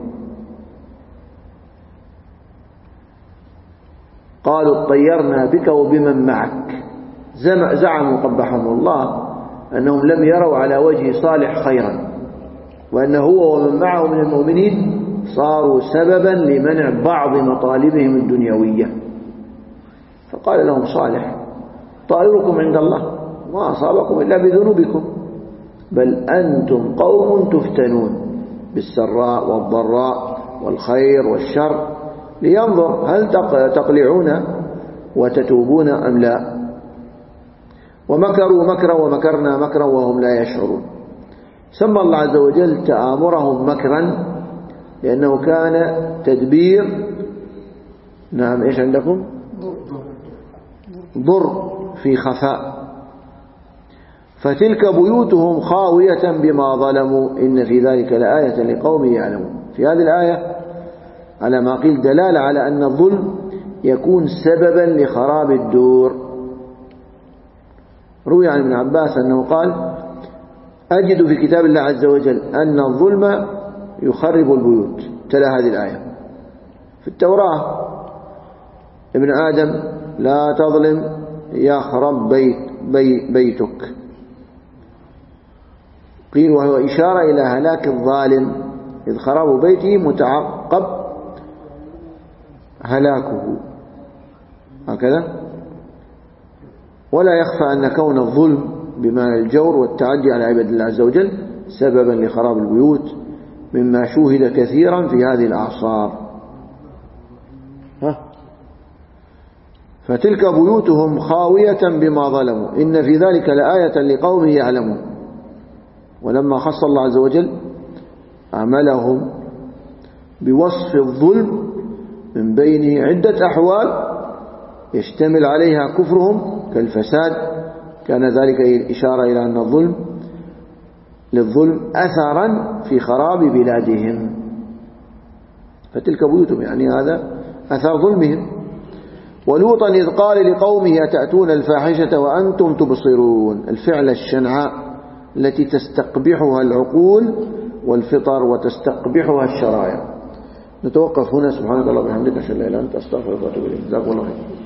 قالوا طيرنا بك وبمن معك، زعموا قبحهم الله أنهم لم يروا على وجه صالح خيرا، وأنه هو ومن معه من المؤمنين صاروا سببا لمنع بعض مطالبهم الدنيوية. فقال لهم صالح طائركم عند الله ما أصابكم إلا بذنوبكم بل أنتم قوم تفتنون بالسراء والضراء والخير والشر لينظر هل تقلعون وتتوبون أم لا. ومكروا مكرا ومكرنا مكرا وهم لا يشعرون. سمى الله عز وجل تآمرهم مكرا لأنه كان تدبير. نعم إيش عندكم؟ ضر في خفاء. فتلك بيوتهم خاوية بما ظلموا إن في ذلك لآية لقوم يعلمون. في هذه الآية على ما قيل دلالة على أن الظلم يكون سببا لخراب الدور. روي عن ابن عباس أنه قال أجد في كتاب الله عز وجل أن الظلم يخرب البيوت. تلا هذه الآية في التوراة ابن آدم لا تظلم يخرب بيت بي بيتك. قيل وهو إشارة إلى هلاك الظالم إذ خراب بيته متعقب هلاكه هكذا. ولا يخفى أن كون الظلم بمعنى الجور والتعدي على عباد الله عز وجل سببا لخراب البيوت مما شوهد كثيرا في هذه الأعصار. ها؟ فتلك بيوتهم خاوية بما ظلموا إن في ذلك لآية لقوم يعلمون. ولما خص الله عز وجل عملهم بوصف الظلم من بين عدة أحوال يشتمل عليها كفرهم كالفساد، كان ذلك إشارة إلى أن الظلم للظلم أثرا في خراب بلادهم. فتلك بيوتهم يعني هذا أثر ظلمهم. ولوطا إذ قال لقومه أتأتون الفاحشة وأنتم تبصرون، الفعل الشنعاء التي تستقبحها العقول والفطر وتستقبحها الشرائع. نتوقف هنا. سبحانك اللهم وبحمدك أشهد أن لا إله إلا أنت أستغفرك وأتوب إليك. جزاكم الله خير.